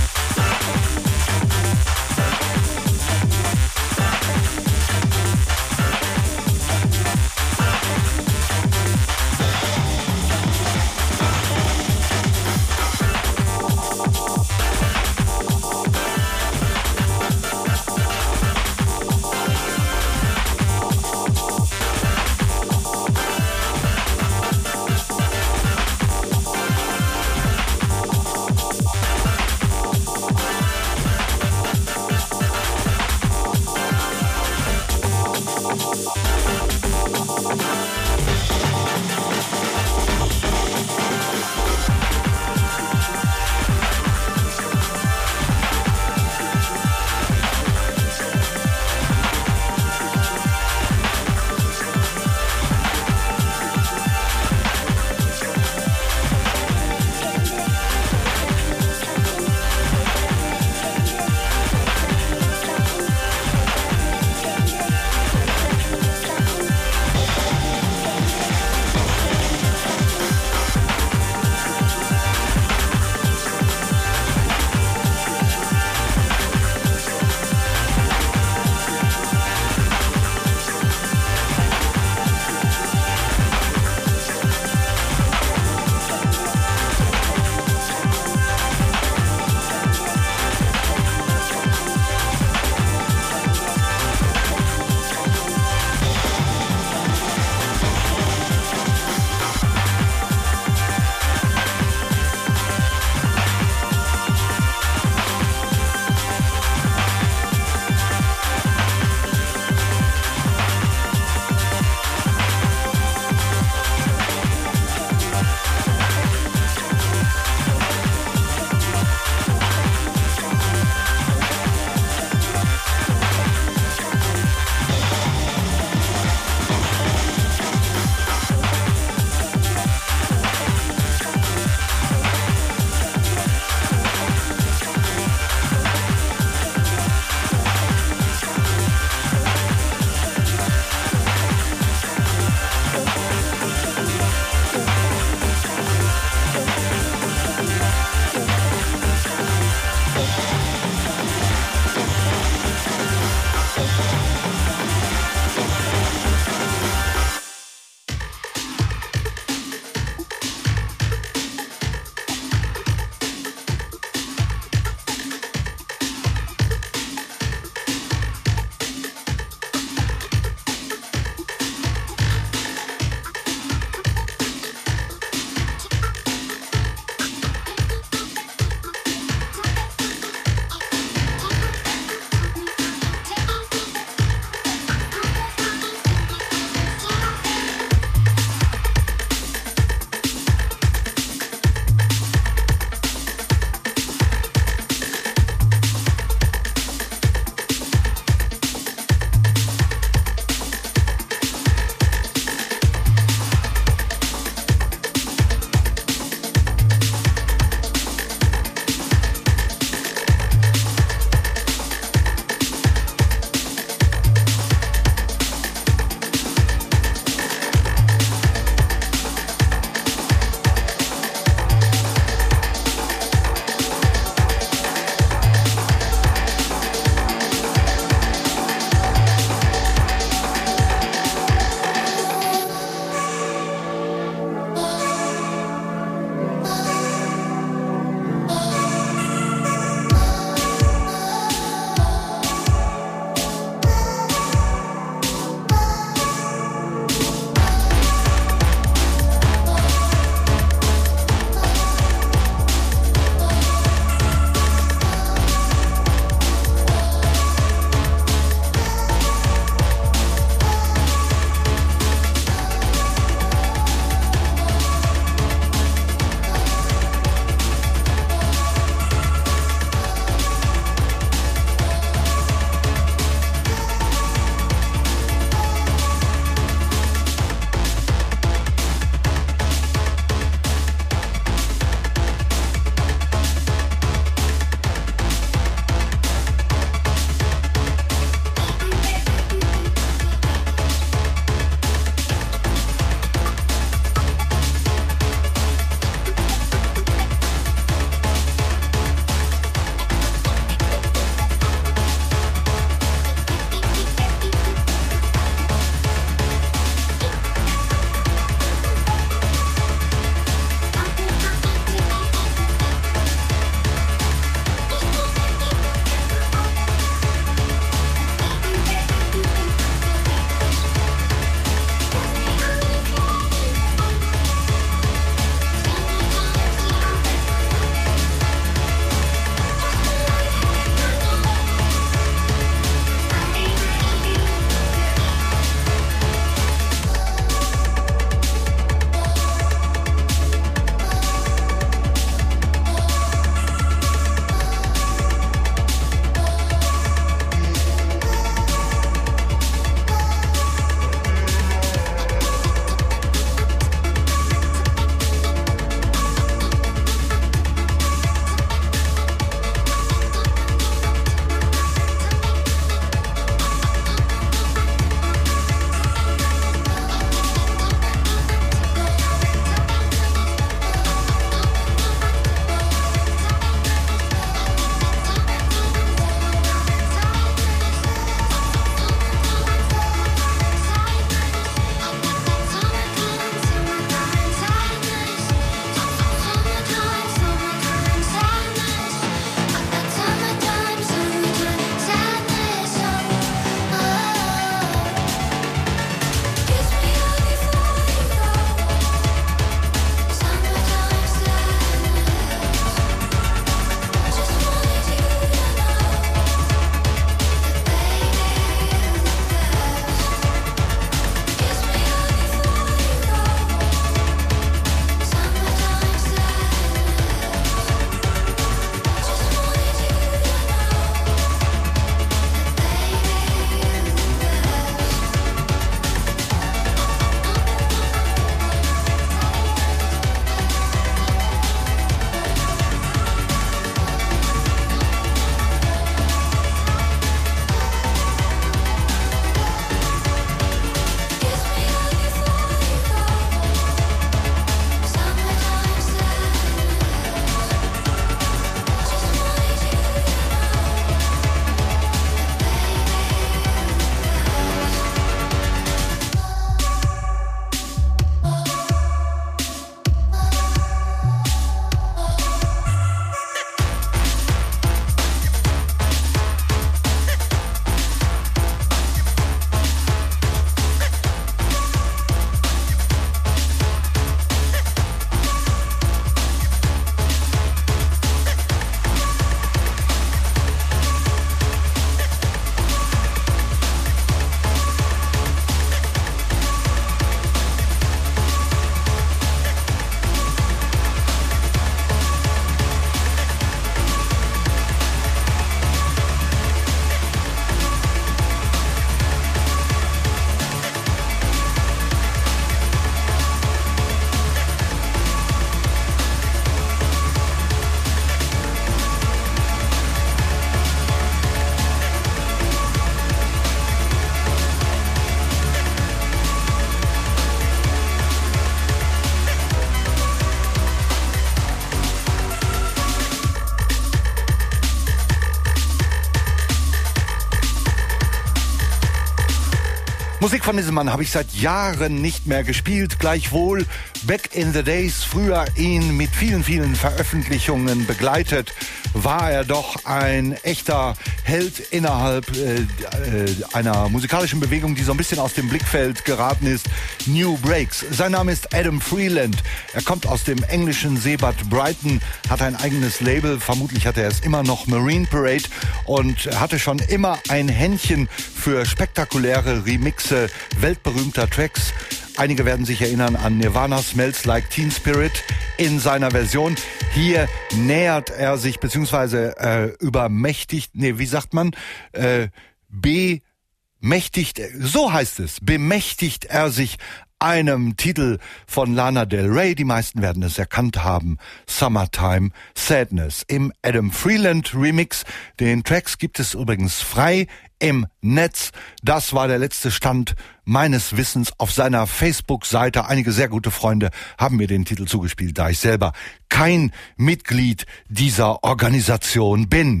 Musik von diesem Mann habe ich seit Jahren nicht mehr gespielt. Gleichwohl back in the days, früher ihn mit vielen, vielen Veröffentlichungen begleitet, war er doch ein echter Held innerhalb äh, einer musikalischen Bewegung, die so ein bisschen aus dem Blickfeld geraten ist. New Breaks. Sein Name ist Adam Freeland. Er kommt aus dem englischen Seebad Brighton, hat ein eigenes Label. Vermutlich hat er es immer noch, Marine Parade, und hatte schon immer ein Händchen für spektakuläre Remixe weltberühmter Tracks. Einige werden sich erinnern an Nirvana Smells Like Teen Spirit in seiner Version. Hier nähert er sich, beziehungsweise äh, übermächtigt, nee, wie sagt man, äh, bemächtigt, so heißt es, bemächtigt er sich einem Titel von Lana Del Rey. Die meisten werden es erkannt haben. Summertime Sadness im Adam Freeland Remix. Den Tracks gibt es übrigens frei im Netz. Das war der letzte Stand meines Wissens auf seiner Facebook-Seite. Einige sehr gute Freunde haben mir den Titel zugespielt, da ich selber kein Mitglied dieser Organisation bin.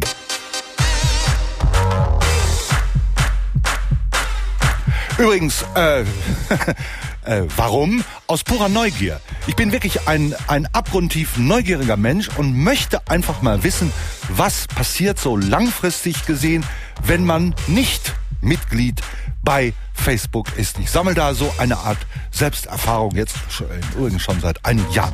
Übrigens, äh, äh, warum? Aus purer Neugier. Ich bin wirklich ein, ein abgrundtief neugieriger Mensch und möchte einfach mal wissen, was passiert so langfristig gesehen, wenn man nicht Mitglied bei Facebook ist. Ich sammle da so eine Art Selbsterfahrung jetzt übrigens schon seit einigen Jahren.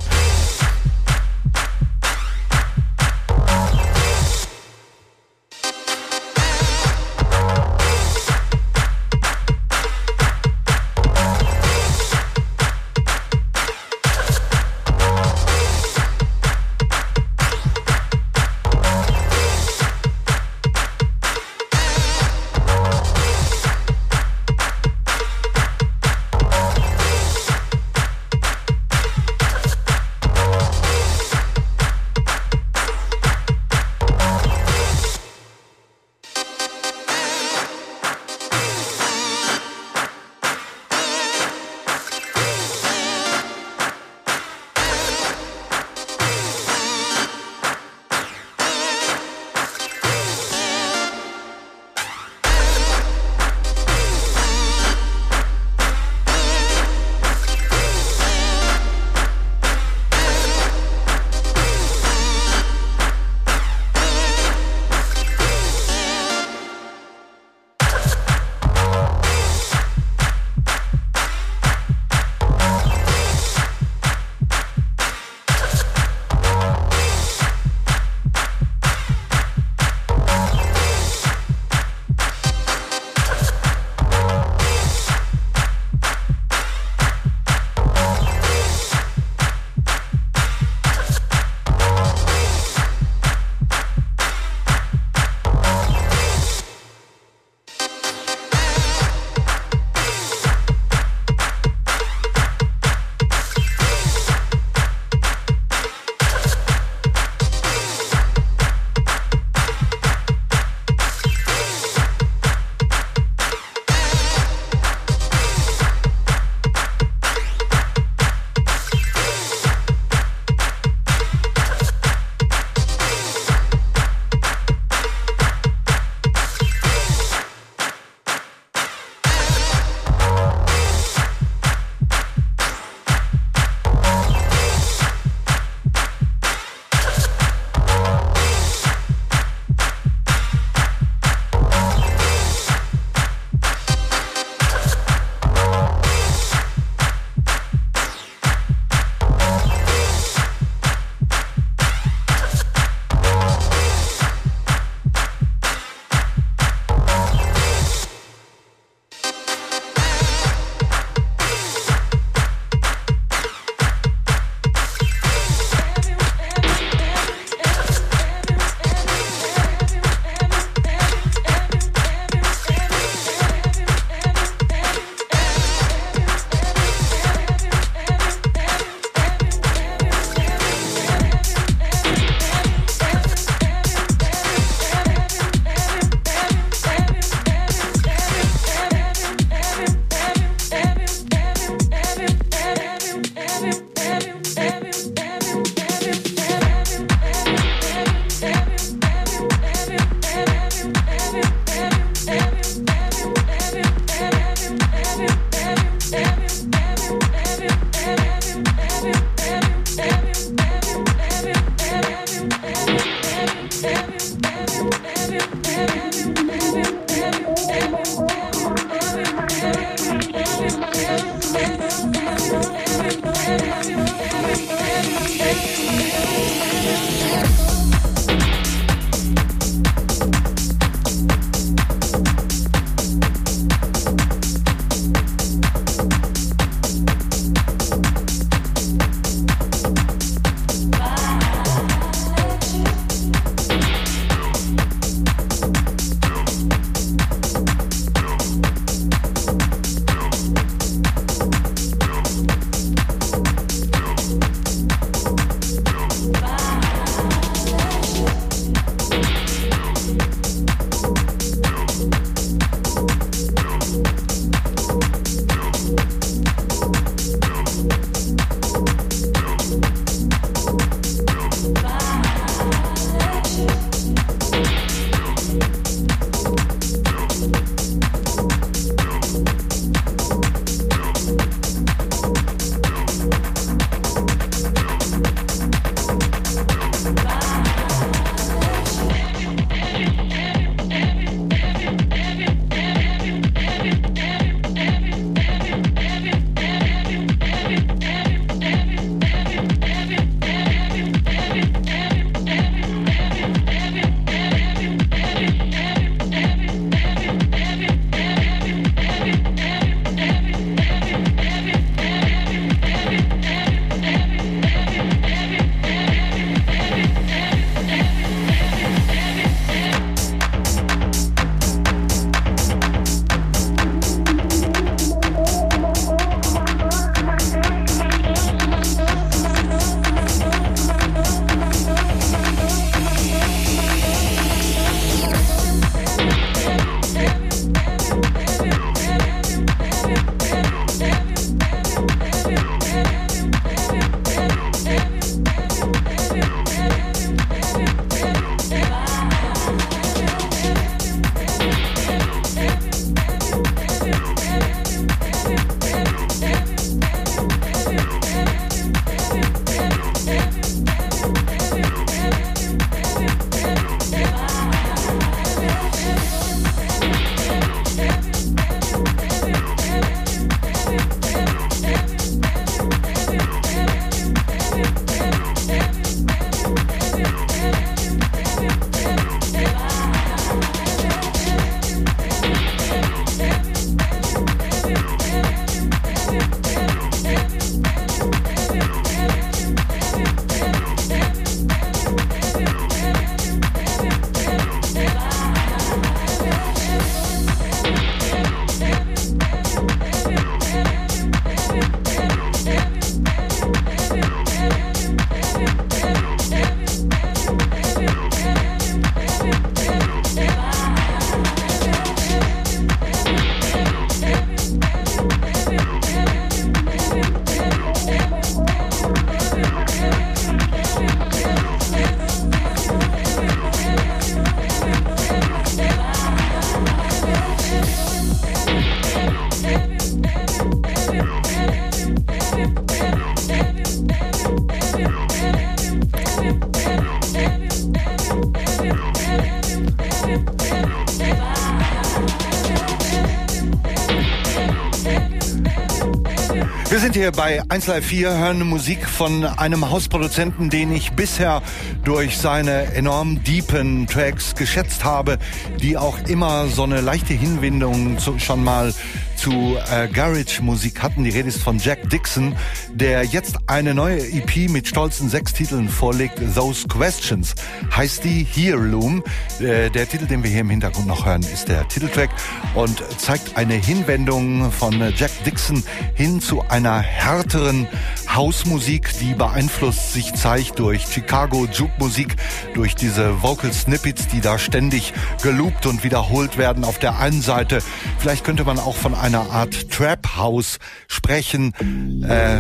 Wir sind hier bei eins Live vier, hören Musik von einem Hausproduzenten, den ich bisher durch seine enorm deepen Tracks geschätzt habe, die auch immer so eine leichte Hinwendung zu, schon mal zu äh, Garage-Musik hatten. Die Rede ist von Jack Dixon, der jetzt eine neue E P mit stolzen sechs Titeln vorlegt. Those Questions heißt die, Heirloom. Äh, der Titel, den wir hier im Hintergrund noch hören, ist der Titeltrack und zeigt eine Hinwendung von äh, Jack Dixon hin zu einer härteren Hausmusik, die beeinflusst sich zeigt durch Chicago Juke-Musik, durch diese Vocal Snippets, die da ständig geloopt und wiederholt werden. Auf der einen Seite, vielleicht könnte man auch von einer Art Trap House sprechen. Äh,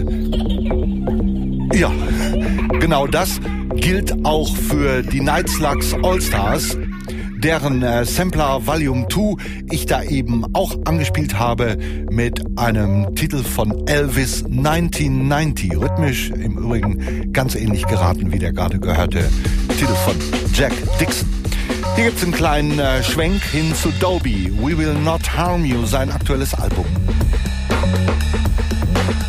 ja, genau das gilt auch für die Night Slugs All-Stars, deren äh, Sampler Volume zwei ich da eben auch angespielt habe mit einem Titel von Elvis neunzehnhundertneunzig. Rhythmisch im Übrigen ganz ähnlich geraten wie der gerade gehörte Titel von Jack Dixon. Hier gibt's einen kleinen äh, Schwenk hin zu Dobie. We Will Not Harm You, sein aktuelles Album.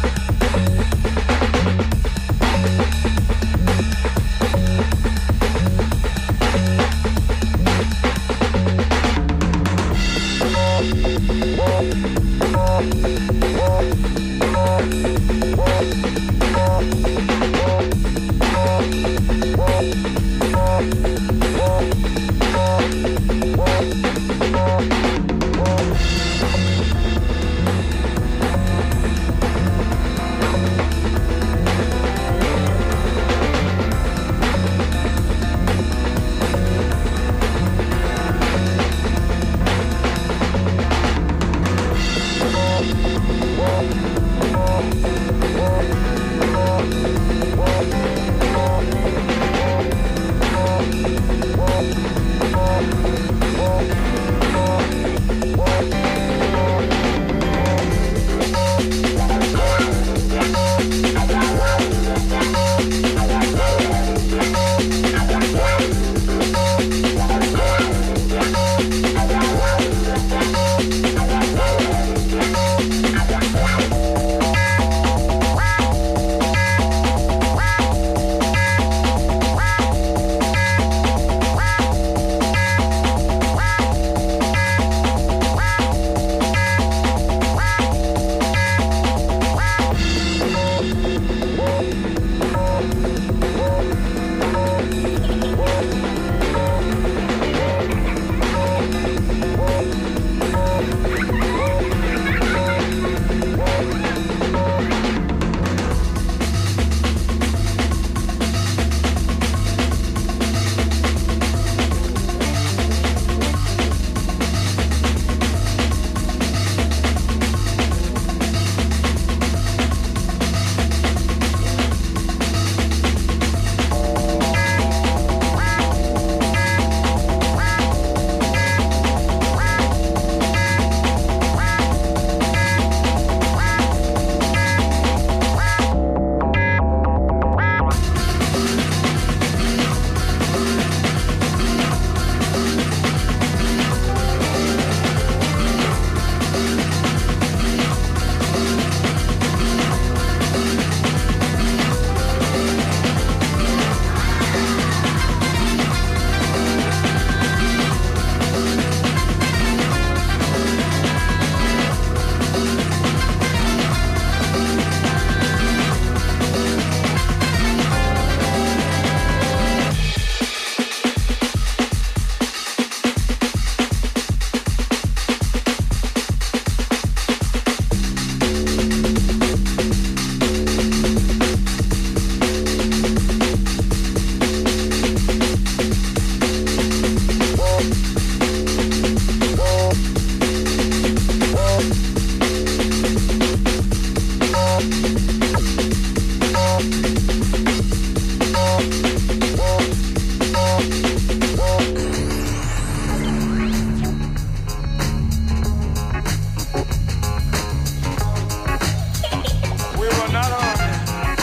We were not on it.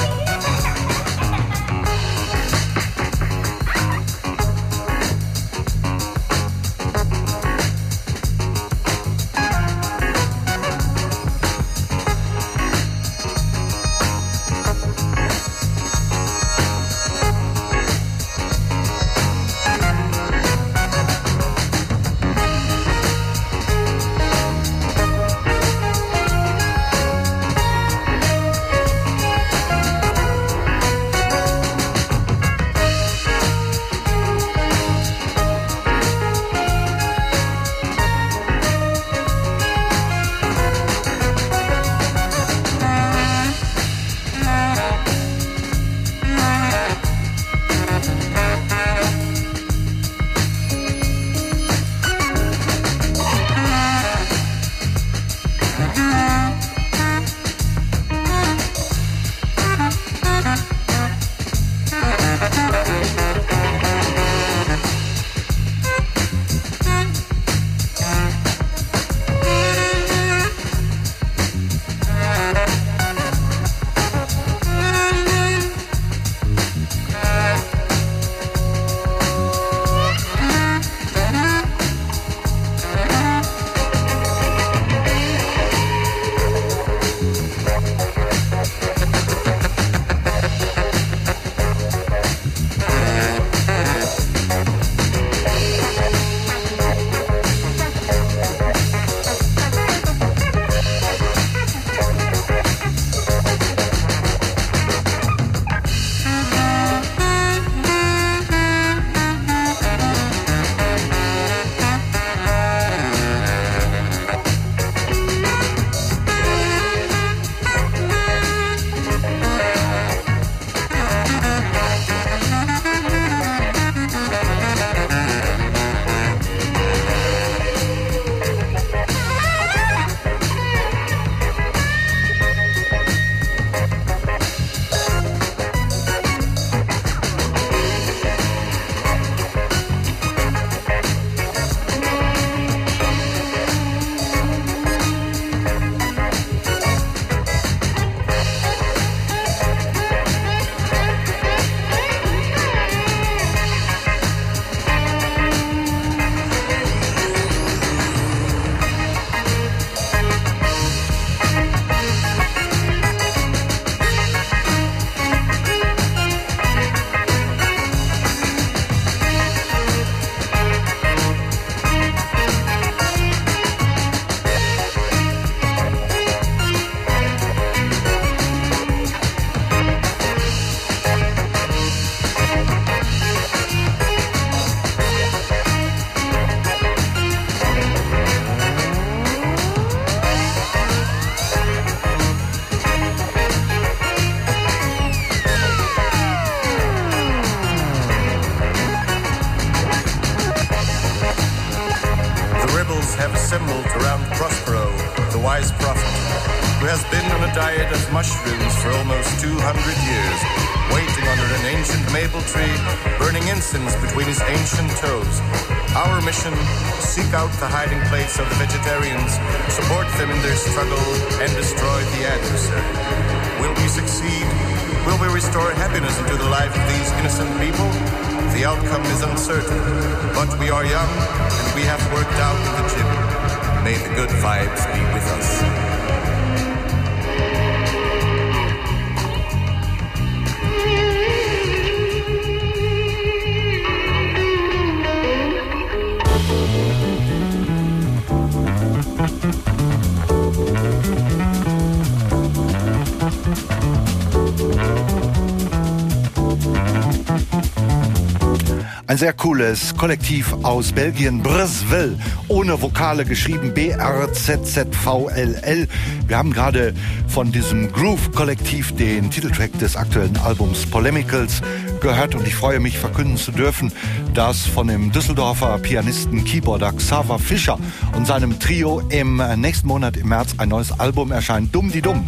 wise prophet who has been on a diet of mushrooms for almost two hundred years, waiting under an ancient maple tree, burning incense between his ancient toes. Our mission, seek out the hiding place of the vegetarians, support them in their struggle, and destroy the adversary. Will we succeed? Will we restore happiness into the life of these innocent people? The outcome is uncertain, but we are young and we have worked out in the gym. May the good vibes be with us. Ein sehr cooles Kollektiv aus Belgien, Brzvl, ohne Vokale geschrieben, B R Z Z V L L. Wir haben gerade von diesem Groove-Kollektiv den Titeltrack des aktuellen Albums Polemicals gehört und ich freue mich, verkünden zu dürfen, dass von dem Düsseldorfer Pianisten, Keyboarder Xaver Fischer und seinem Trio im nächsten Monat im März ein neues Album erscheint, Dumm die Dumm.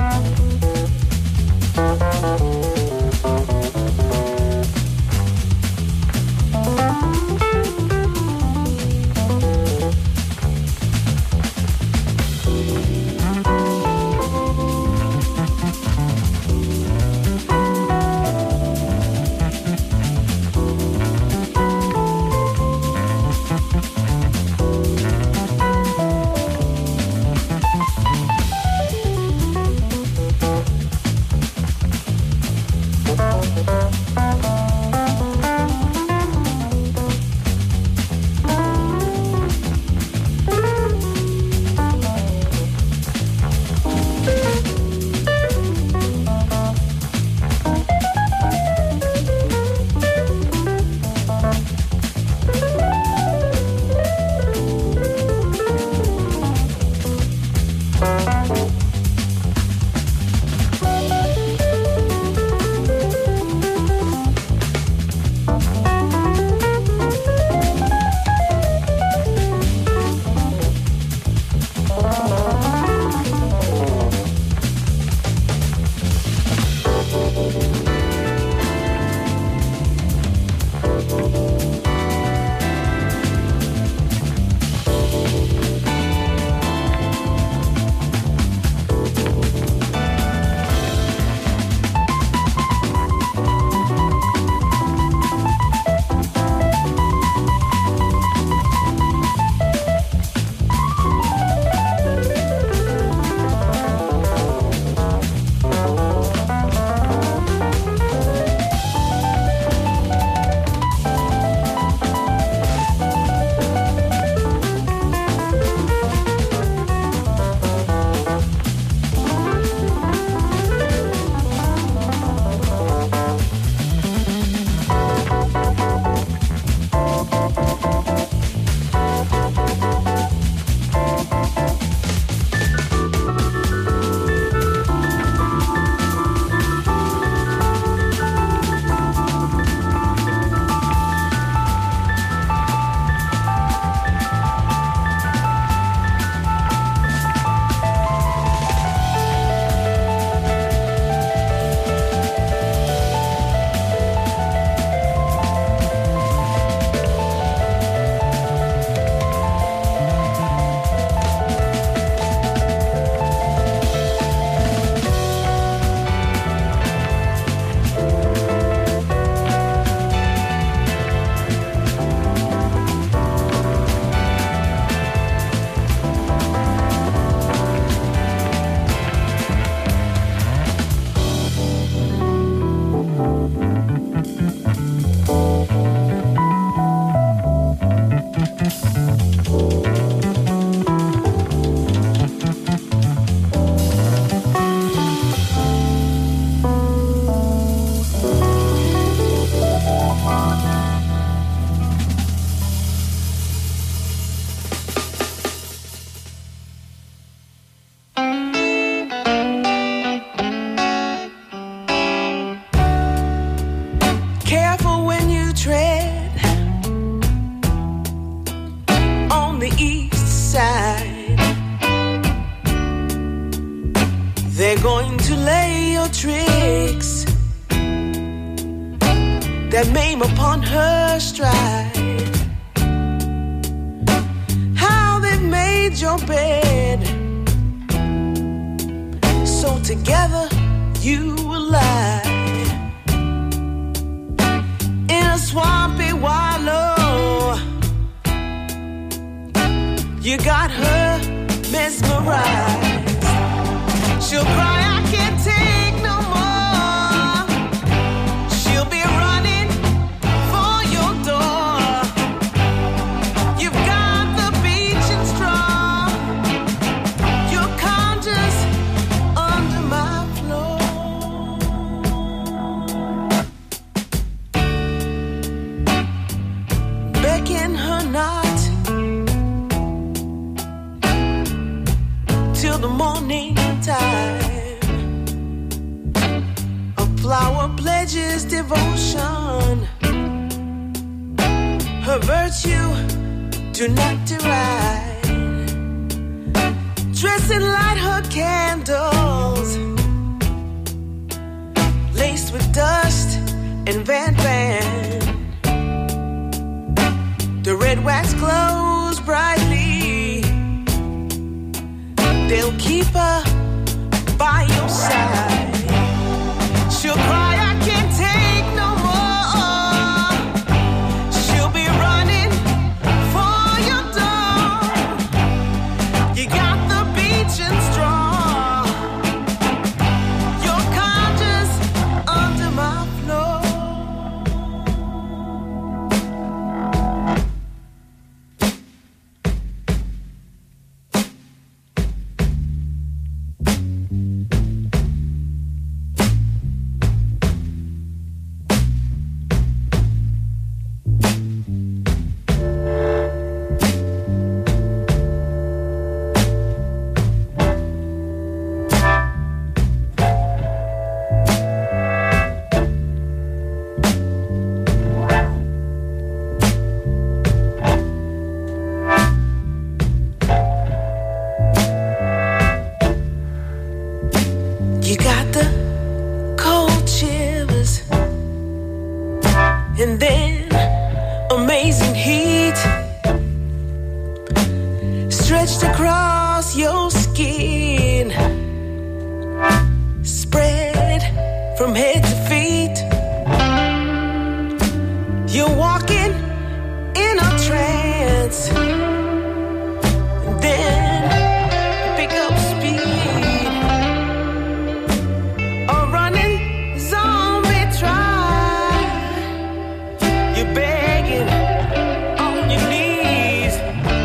tricks that maim upon her stride. How they've made your bed so together you will lie in a swampy wallow. You got her mesmerized. She'll cry, I can't take no more. She'll be running for your door. You've got the beach and straw. Your conjures under my floor. Beckon her not till the morning time. A flower pledges devotion. Her virtue do not deride. Dress and light her candles, laced with dust and Van Van. The red wax glows brightly. They'll keep her by your side. She'll cry, I can't take no more. She'll be running for your door. You got the beach and straw. Your conjures under my floor. You got the cold shivers and then amazing heat stretched across your skin, spread from head to feet. You're walking in a trance, then pick up speed. A running zombie try. You're begging on your knees.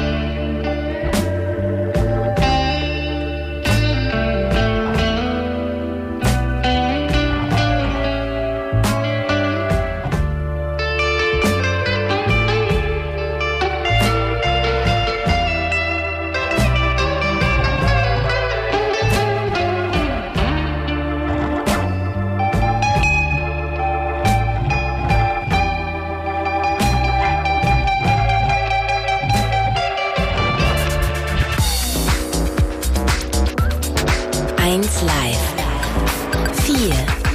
eins Live. vier.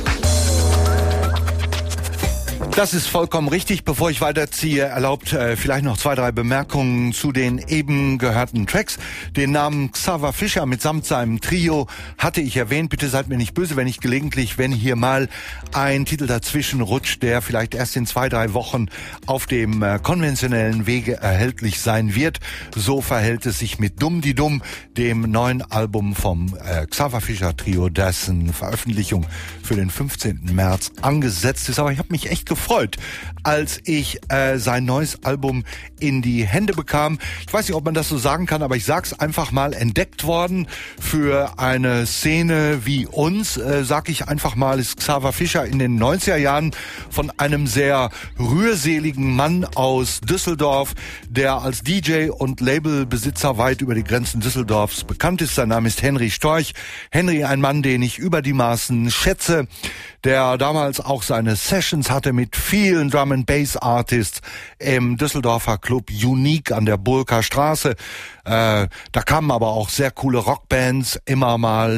Das ist vollkommen richtig. Bevor ich weiterziehe, erlaubt äh, vielleicht noch zwei, drei Bemerkungen zu den eben gehörten Tracks. Den Namen Xaver Fischer mitsamt seinem Trio hatte ich erwähnt. Bitte seid mir nicht böse, wenn ich gelegentlich, wenn hier mal ein Titel dazwischen rutscht, der vielleicht erst in zwei, drei Wochen auf dem äh, konventionellen Wege erhältlich sein wird. So verhält es sich mit Dumm die Dumm, dem neuen Album vom äh, Xaver Fischer Trio, dessen Veröffentlichung für den fünfzehnten März angesetzt ist. Aber ich habe mich echt gefreut, als ich äh, sein neues Album in die Hände bekam. Ich weiß nicht, ob man das so sagen kann, aber ich sag's einfach mal, entdeckt worden für eine Szene wie uns, äh, sag ich einfach mal, ist Xaver Fischer in den neunziger Jahren von einem sehr rührseligen Mann aus Düsseldorf, der als D J und Labelbesitzer weit über die Grenzen Düsseldorfs bekannt ist. Sein Name ist Henry Storch. Henry, ein Mann, den ich über die Maßen schätze, der damals auch seine Sessions hatte mit vielen Drum and Bass Artists im Düsseldorfer Club Unique an der Burger Straße. Äh, da kamen aber auch sehr coole Rockbands immer mal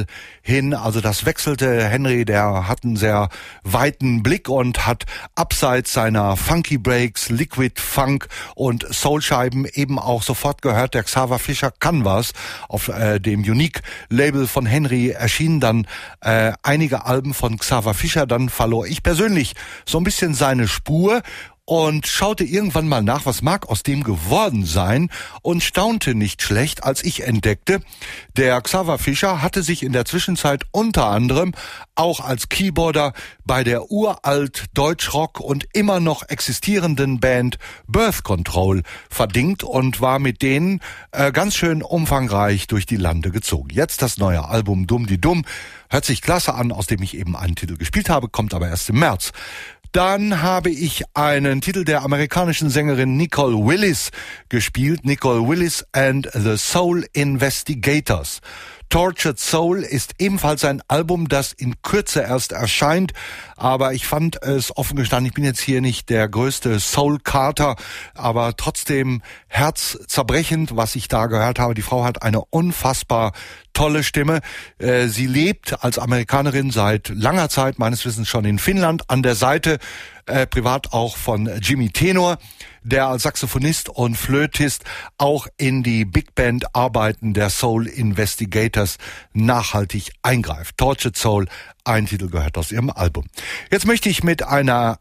hin. Also das wechselte. Henry, der hat einen sehr weiten Blick und hat abseits seiner Funky Breaks, Liquid Funk und Soulscheiben eben auch sofort gehört, der Xaver Fischer kann was. Auf äh, dem Unique-Label von Henry erschienen dann äh, einige Alben von Xaver Fischer. Dann verlor ich persönlich so ein bisschen seine Spur und schaute irgendwann mal nach, was mag aus dem geworden sein, und staunte nicht schlecht, als ich entdeckte, der Xaver Fischer hatte sich in der Zwischenzeit unter anderem auch als Keyboarder bei der uralt Deutschrock und immer noch existierenden Band Birth Control verdingt und war mit denen äh, ganz schön umfangreich durch die Lande gezogen. Jetzt das neue Album Dumm die Dumm, hört sich klasse an, aus dem ich eben einen Titel gespielt habe, kommt aber erst im März. Dann habe ich einen Titel der amerikanischen Sängerin Nicole Willis gespielt. Nicole Willis and the Soul Investigators. Tortured Soul ist ebenfalls ein Album, das in Kürze erst erscheint, aber ich fand es offen gestanden, ich bin jetzt hier nicht der größte Soul-Kater, aber trotzdem herzzerbrechend, was ich da gehört habe. Die Frau hat eine unfassbar tolle Stimme. Sie lebt als Amerikanerin seit langer Zeit, meines Wissens schon in Finnland, an der Seite äh, privat auch von Jimmy Tenor, der als Saxophonist und Flötist auch in die Big Band Arbeiten der Soul Investigators nachhaltig eingreift. Tortured Soul, ein Titel gehört aus ihrem Album. Jetzt möchte ich mit einer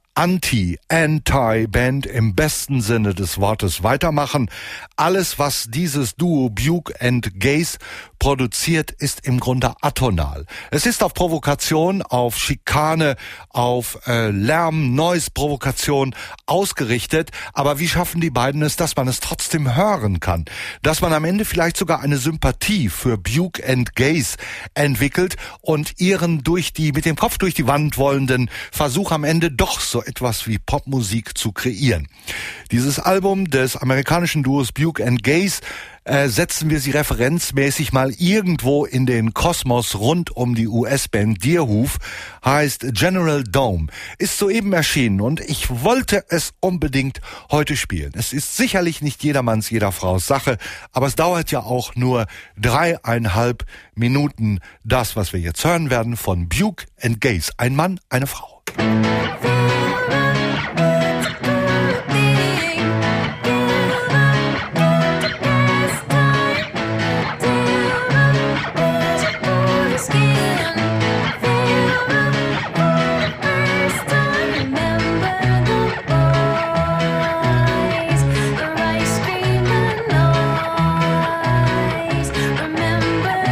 Anti-Anti-Band im besten Sinne des Wortes weitermachen. Alles, was dieses Duo Buke and Gaze produziert, ist im Grunde atonal. Es ist auf Provokation, auf Schikane, auf äh, Lärm, Noise, Provokation ausgerichtet. Aber wie schaffen die beiden es, dass man es trotzdem hören kann? Dass man am Ende vielleicht sogar eine Sympathie für Buke and Gaze entwickelt und ihren durch die, mit dem Kopf durch die Wand wollenden Versuch am Ende doch so etwas wie Popmusik zu kreieren. Dieses Album des amerikanischen Duos Buke and Gaze äh, setzen wir sie referenzmäßig mal irgendwo in den Kosmos rund um die U S-Band Deerhoof, heißt General Dome, ist soeben erschienen und ich wollte es unbedingt heute spielen. Es ist sicherlich nicht jedermanns, jeder Frau's Sache, aber es dauert ja auch nur dreieinhalb Minuten, das, was wir jetzt hören werden von Buke and Gaze. Ein Mann, eine Frau.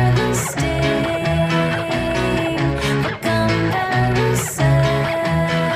Remember the sting, but come back the same.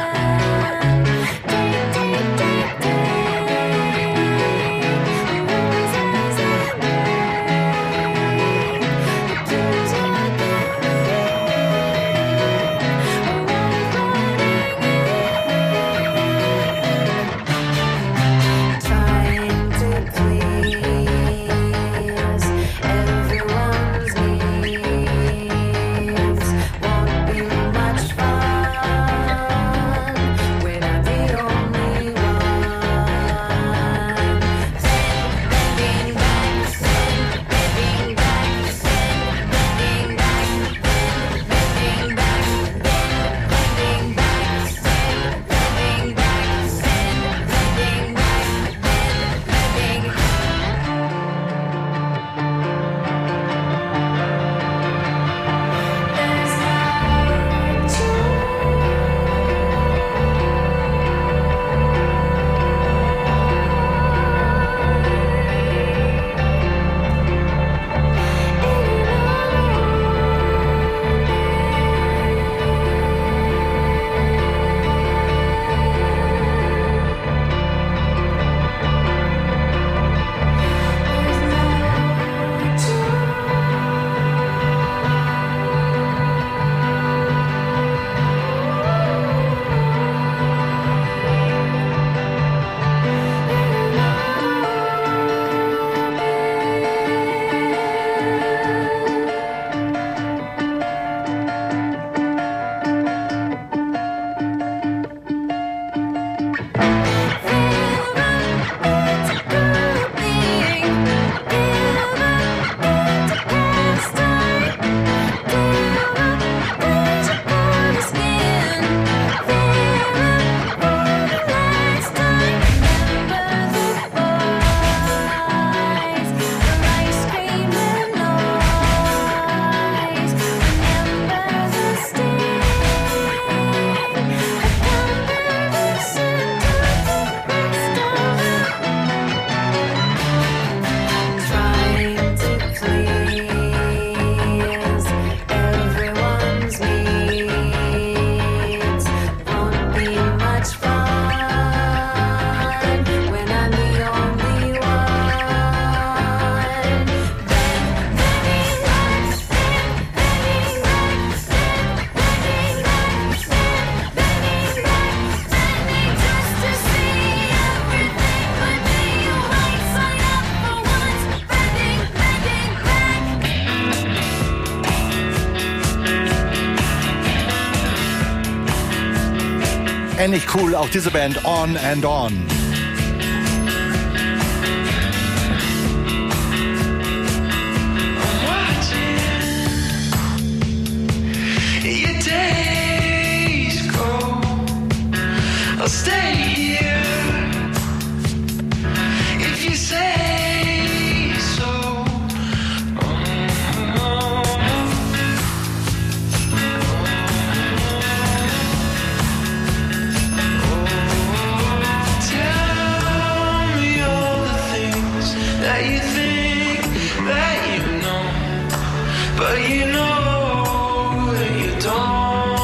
Ähnlich cool auch diese Band On and On. I'll stay here if you say so. Oh, tell me all the things that you think that you know, but you know that you don't.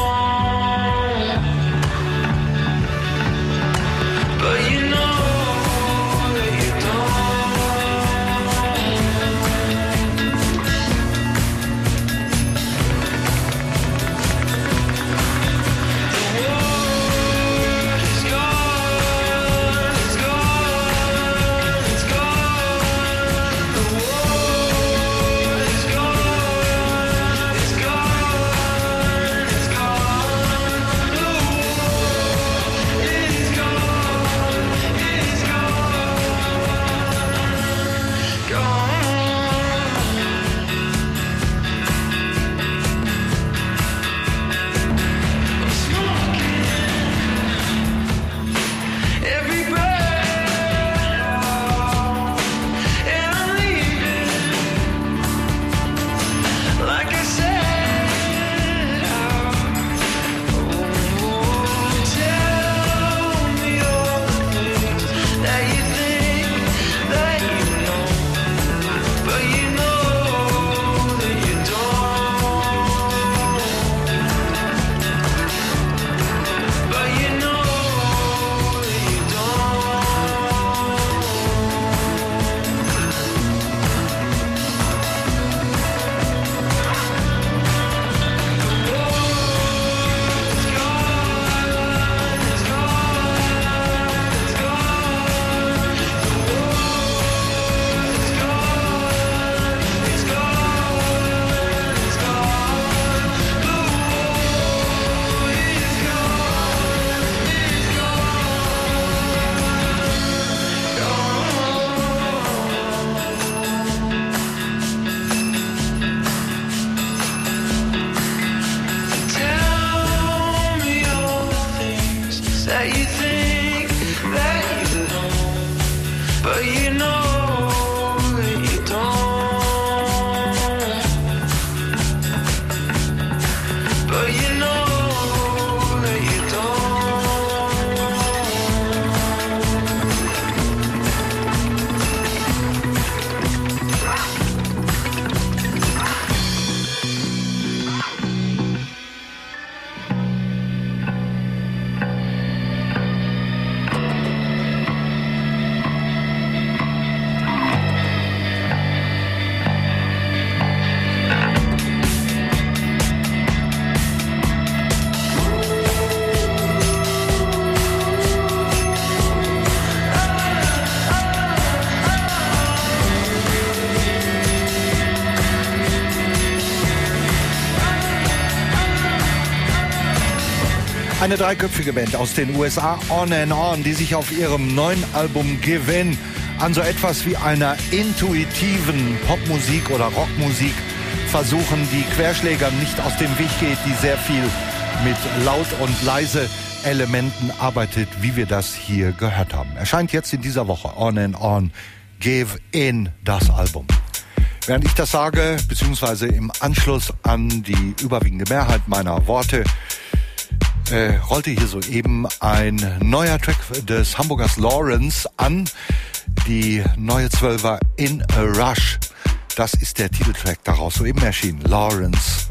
Eine dreiköpfige Band aus den U S A, On and On, die sich auf ihrem neuen Album Given an so etwas wie einer intuitiven Popmusik oder Rockmusik versuchen, die Querschlägern nicht aus dem Weg geht, die sehr viel mit laut und leise Elementen arbeitet, wie wir das hier gehört haben. Erscheint jetzt in dieser Woche On and On, Give In, das Album. Während ich das sage, beziehungsweise im Anschluss an die überwiegende Mehrheit meiner Worte, Äh, rollte hier soeben ein neuer Track des Hamburgers Lawrence an, die neue Zwölfer In a Rush. Das ist der Titeltrack daraus, soeben erschienen, Lawrence.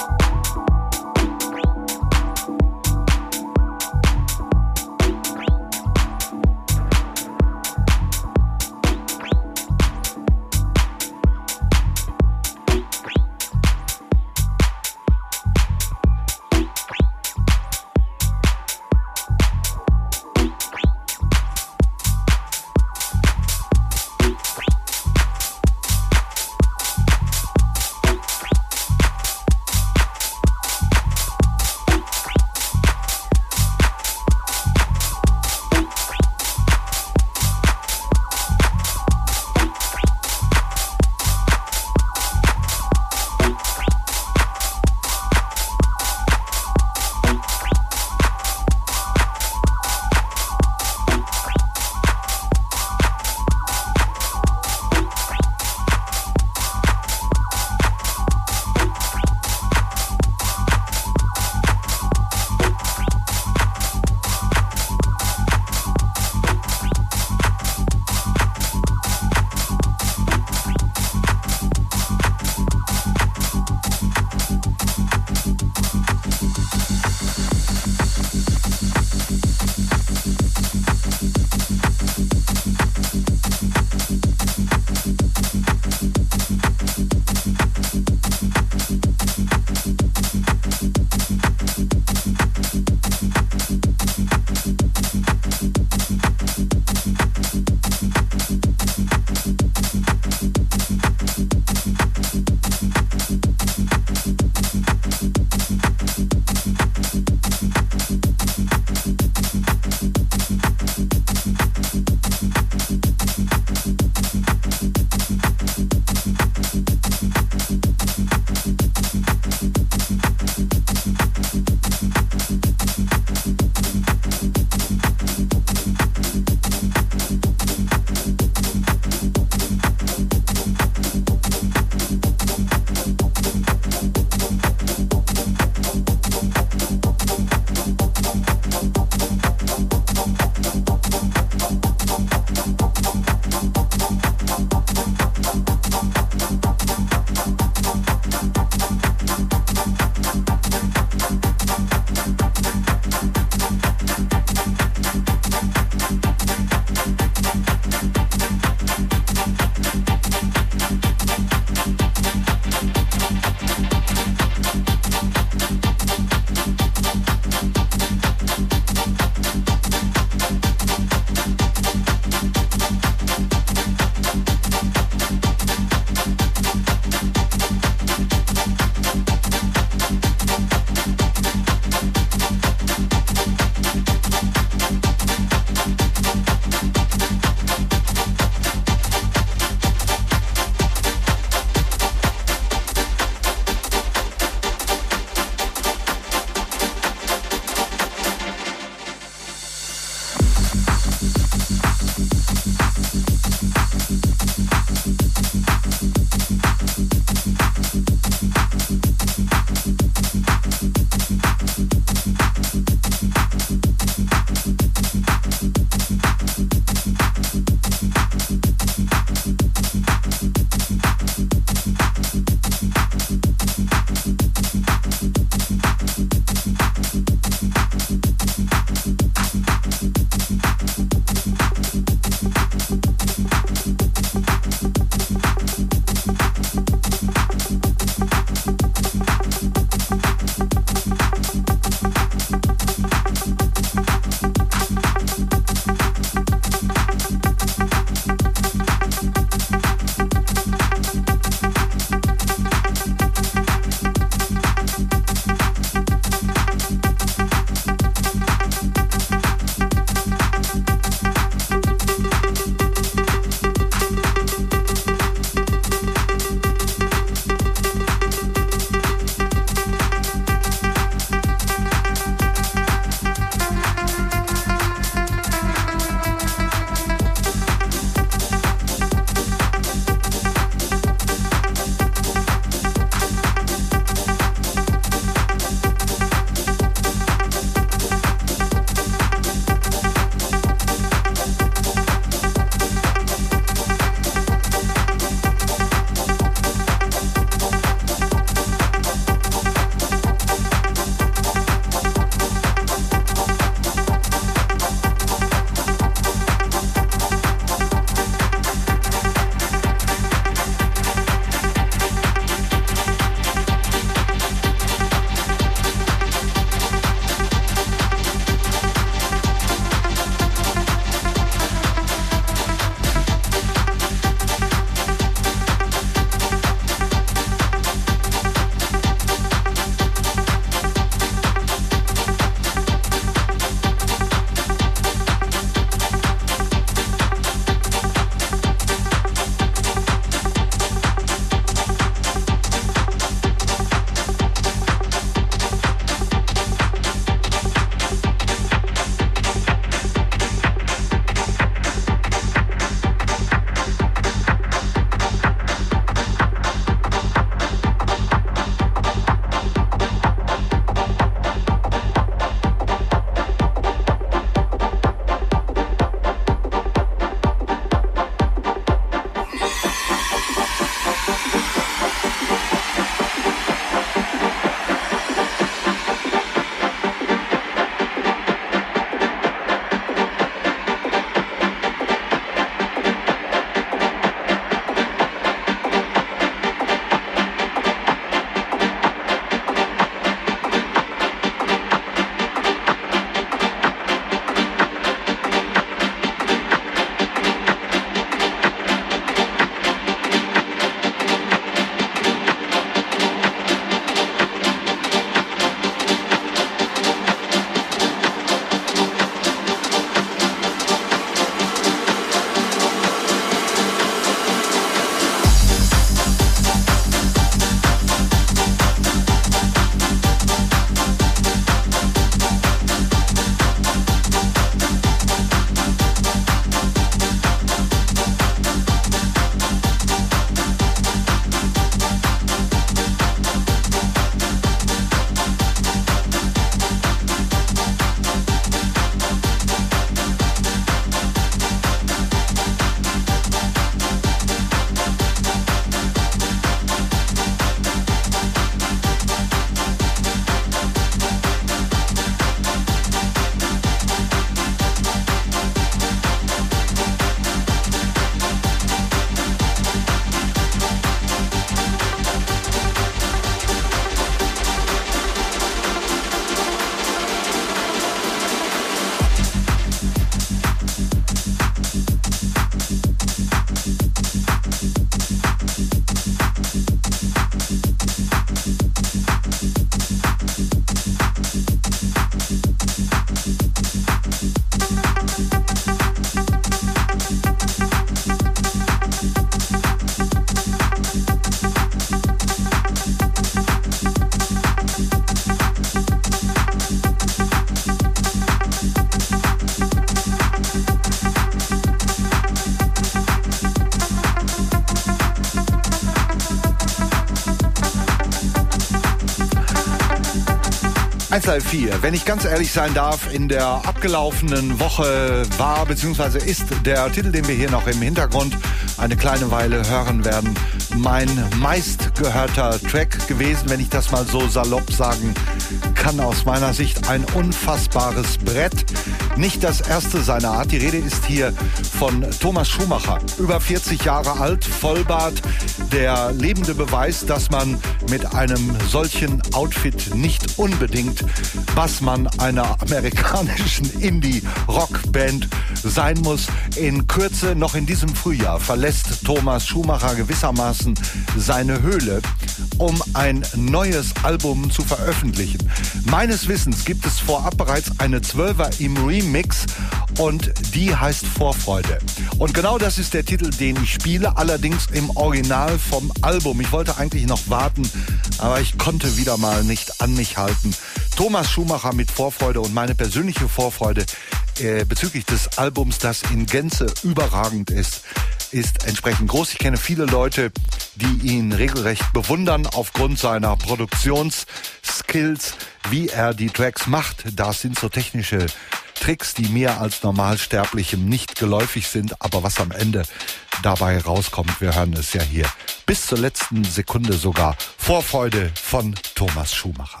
eins Live vier. Wenn ich ganz ehrlich sein darf, in der abgelaufenen Woche war bzw. ist der Titel, den wir hier noch im Hintergrund eine kleine Weile hören werden, mein meistgehörter Track gewesen, wenn ich das mal so salopp sagen kann. Aus meiner Sicht ein unfassbares Brett. Nicht das erste seiner Art. Die Rede ist hier von Thomas Schumacher. Über vierzig Jahre alt, Vollbart. Der lebende Beweis, dass man mit einem solchen Outfit nicht unbedingt Bassmann einer amerikanischen Indie-Rockband sein muss. In Kürze, noch in diesem Frühjahr, verlässt Thomas Schumacher gewissermaßen seine Höhle, um ein neues Album zu veröffentlichen. Meines Wissens gibt es vorab bereits eine Zwölfer im Remix und die heißt Vorfreude. Und genau das ist der Titel, den ich spiele, allerdings im Original vom Album. Ich wollte eigentlich noch warten, aber ich konnte wieder mal nicht an mich halten. Thomas Schumacher mit Vorfreude und meine persönliche Vorfreude äh, bezüglich des Albums, das in Gänze überragend ist, ist entsprechend groß. Ich kenne viele Leute, die ihn regelrecht bewundern aufgrund seiner Produktionsskills, wie er die Tracks macht. Das sind so technische Tricks, die mir als Normalsterblichem nicht geläufig sind, aber was am Ende dabei rauskommt, wir hören es ja hier bis zur letzten Sekunde sogar. Vorfreude von Thomas Schumacher.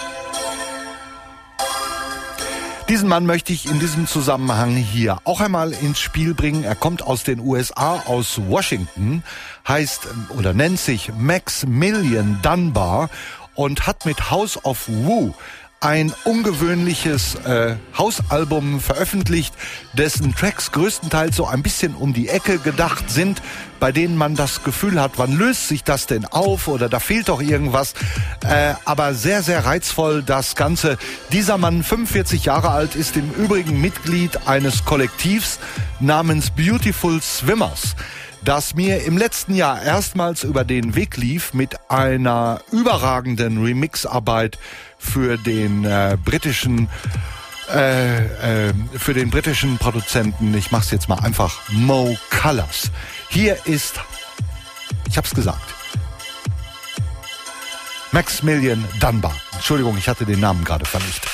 Diesen Mann möchte ich in diesem Zusammenhang hier auch einmal ins Spiel bringen. Er kommt aus den U S A, aus Washington, heißt oder nennt sich Maximilian Dunbar und hat mit House of Woo ein ungewöhnliches äh, Hausalbum veröffentlicht, dessen Tracks größtenteils so ein bisschen um die Ecke gedacht sind, bei denen man das Gefühl hat, wann löst sich das denn auf oder da fehlt doch irgendwas. Äh, aber sehr, sehr reizvoll das Ganze. Dieser Mann, fünfundvierzig Jahre alt, ist im Übrigen Mitglied eines Kollektivs namens Beautiful Swimmers, das mir im letzten Jahr erstmals über den Weg lief mit einer überragenden Remixarbeit für den äh, britischen äh, äh, für den britischen Produzenten, ich mach's jetzt mal einfach, Mo Colors. Hier ist, ich hab's gesagt, Maximilian Dunbar. Entschuldigung, ich hatte den Namen gerade vernichtet.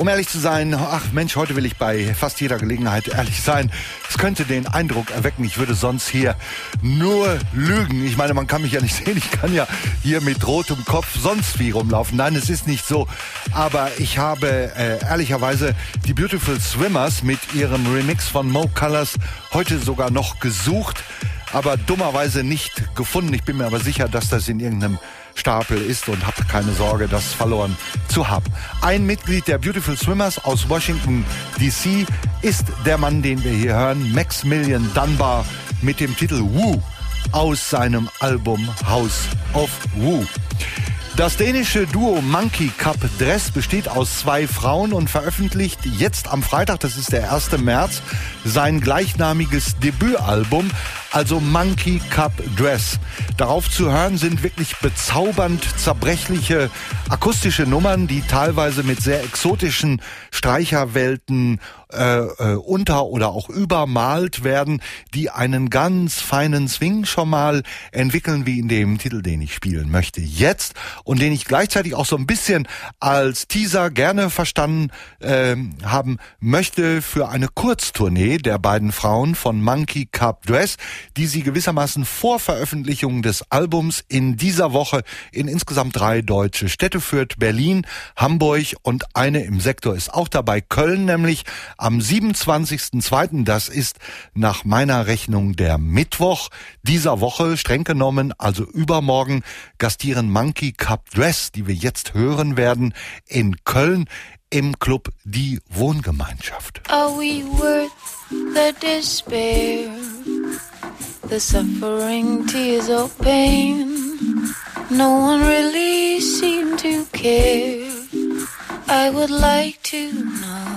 Um ehrlich zu sein, ach Mensch, heute will ich bei fast jeder Gelegenheit ehrlich sein. Es könnte den Eindruck erwecken, ich würde sonst hier nur lügen. Ich meine, man kann mich ja nicht sehen, ich kann ja hier mit rotem Kopf sonst wie rumlaufen. Nein, es ist nicht so. Aber ich habe äh, ehrlicherweise die Beautiful Swimmers mit ihrem Remix von Mo Colors heute sogar noch gesucht, aber dummerweise nicht gefunden. Ich bin mir aber sicher, dass das in irgendeinem Stapel ist und habe keine Sorge, das verloren zu haben. Ein Mitglied der Beautiful Swimmers aus Washington D C ist der Mann, den wir hier hören, Maximilian Dunbar mit dem Titel Woo aus seinem Album House of Woo. Das dänische Duo Monkey Cup Dress besteht aus zwei Frauen und veröffentlicht jetzt am Freitag, das ist der erste März, sein gleichnamiges Debütalbum, also Monkey Cup Dress. Darauf zu hören sind wirklich bezaubernd zerbrechliche akustische Nummern, die teilweise mit sehr exotischen Streicherwelten äh, äh, unter- oder auch übermalt werden, die einen ganz feinen Swing schon mal entwickeln, wie in dem Titel, den ich spielen möchte jetzt und den ich gleichzeitig auch so ein bisschen als Teaser gerne verstanden äh, haben möchte für eine Kurztournee der beiden Frauen von Monkey Cup Dress, die sie gewissermaßen vor Veröffentlichung des Albums in dieser Woche in insgesamt drei deutsche Städte führt. Berlin, Hamburg und eine im Sektor ist auch dabei, Köln nämlich am siebenundzwanzigsten zweiten Das ist nach meiner Rechnung der Mittwoch dieser Woche. Streng genommen, also übermorgen, gastieren Monkey Cup Dress, die wir jetzt hören werden, in Köln im Club Die Wohngemeinschaft. Are we worth the despair, the suffering, tears or pain? No one really seemed to care. I would like to know.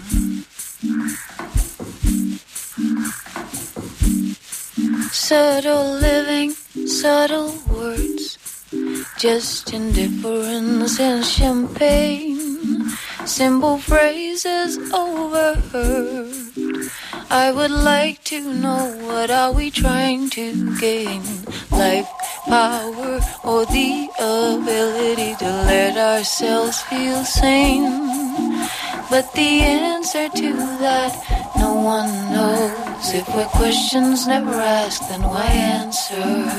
Subtle living, subtle words, just indifference and champagne, simple phrases overheard. I would like to know, what are we trying to gain? Life, power, or the ability to let ourselves feel sane? But the answer to that, no one knows. If we're questions never asked, then why answer?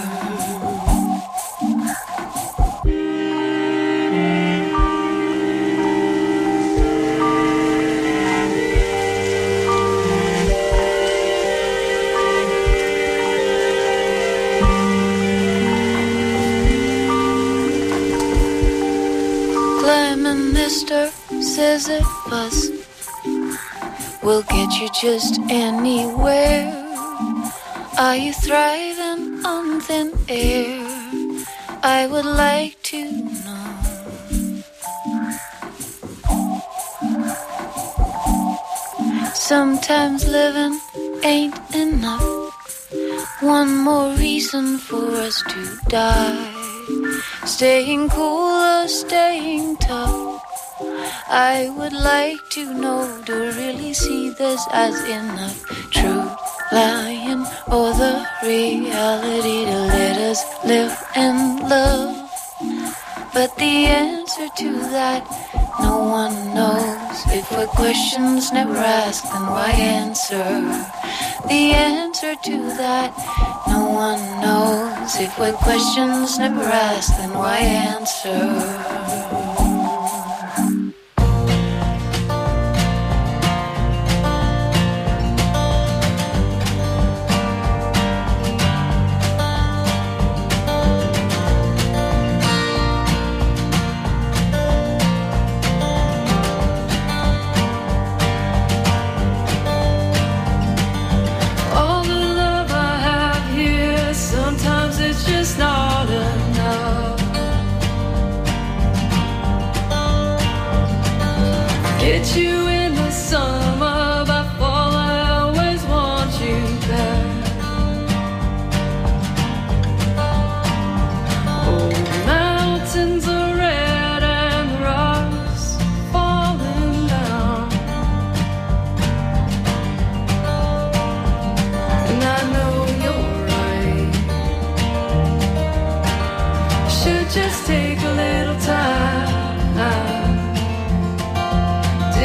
Mister Sisyphus will get you just anywhere. Are you thriving on thin air? I would like to know. Sometimes living ain't enough. One more reason for us to die. Staying cool or staying tough. I would like to know, to really see this as enough. Truth, lying, or the reality to let us live and love. But the answer to that, no one knows. If we're questions never asked, then why answer? The answer to that, no one knows. If we're questions never asked, then why answer? Get you in the summer, by fall I always want you back. Oh, mountains are red and the rocks falling down, and I know you're right. Should just take a little time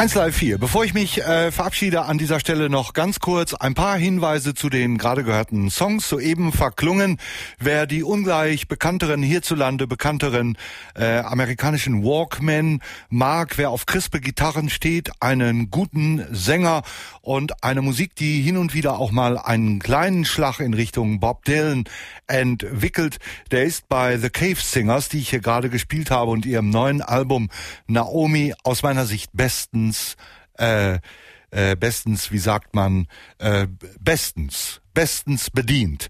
eins Live vier. Bevor ich mich äh, verabschiede, an dieser Stelle noch ganz kurz ein paar Hinweise zu den gerade gehörten Songs, soeben verklungen. Wer die ungleich bekannteren, hierzulande bekannteren äh, amerikanischen Walkmen mag, wer auf crispe Gitarren steht, einen guten Sänger und eine Musik, die hin und wieder auch mal einen kleinen Schlag in Richtung Bob Dylan entwickelt, der ist bei The Cave Singers, die ich hier gerade gespielt habe, und ihrem neuen Album Naomi aus meiner Sicht bestens Äh, äh, bestens, wie sagt man, äh, bestens, bestens bedient.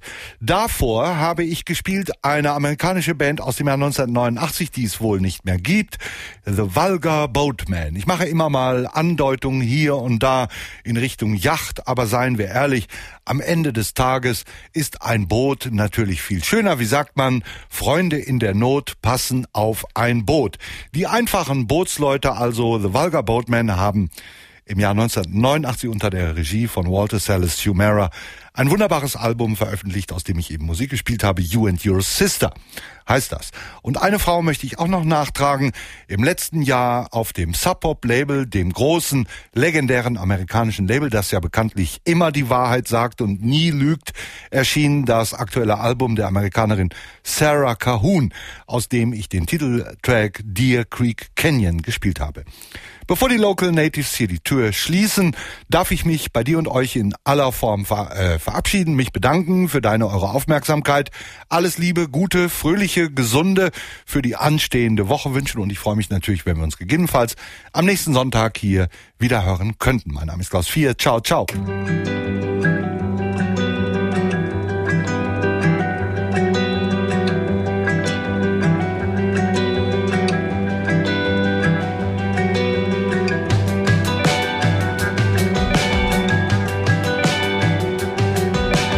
Davor habe ich gespielt eine amerikanische Band aus dem Jahr neunzehnhundertneunundachtzig, die es wohl nicht mehr gibt, The Vulgar Boatmen. Ich mache immer mal Andeutungen hier und da in Richtung Yacht, aber seien wir ehrlich, am Ende des Tages ist ein Boot natürlich viel schöner. Wie sagt man, Freunde in der Not passen auf ein Boot. Die einfachen Bootsleute, also The Vulgar Boatmen, haben im Jahr neunzehnhundertneunundachtzig unter der Regie von Walter Salis Humera ein wunderbares Album veröffentlicht, aus dem ich eben Musik gespielt habe. You and Your Sister heißt das. Und eine Frau möchte ich auch noch nachtragen. Im letzten Jahr auf dem Sub Pop Label, dem großen, legendären amerikanischen Label, das ja bekanntlich immer die Wahrheit sagt und nie lügt, erschien das aktuelle Album der Amerikanerin Sarah Cahoon, aus dem ich den Titeltrack Deer Creek Canyon gespielt habe. Bevor die Local Natives hier die Tür schließen, darf ich mich bei dir und euch in aller Form ver- äh, verabschieden, mich bedanken für deine, eure Aufmerksamkeit. Alles Liebe, gute, fröhliche, gesunde für die anstehende Woche wünschen, und ich freue mich natürlich, wenn wir uns gegebenenfalls am nächsten Sonntag hier wieder hören könnten. Mein Name ist Klaus vier. Ciao, ciao.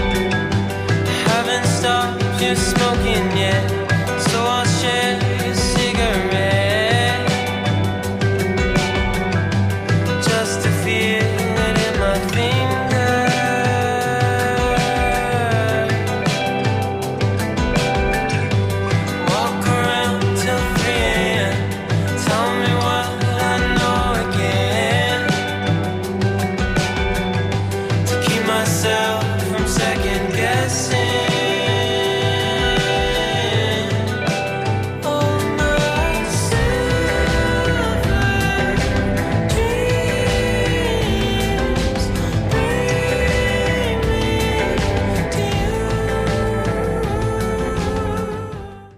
Smoking yet, so I'll share your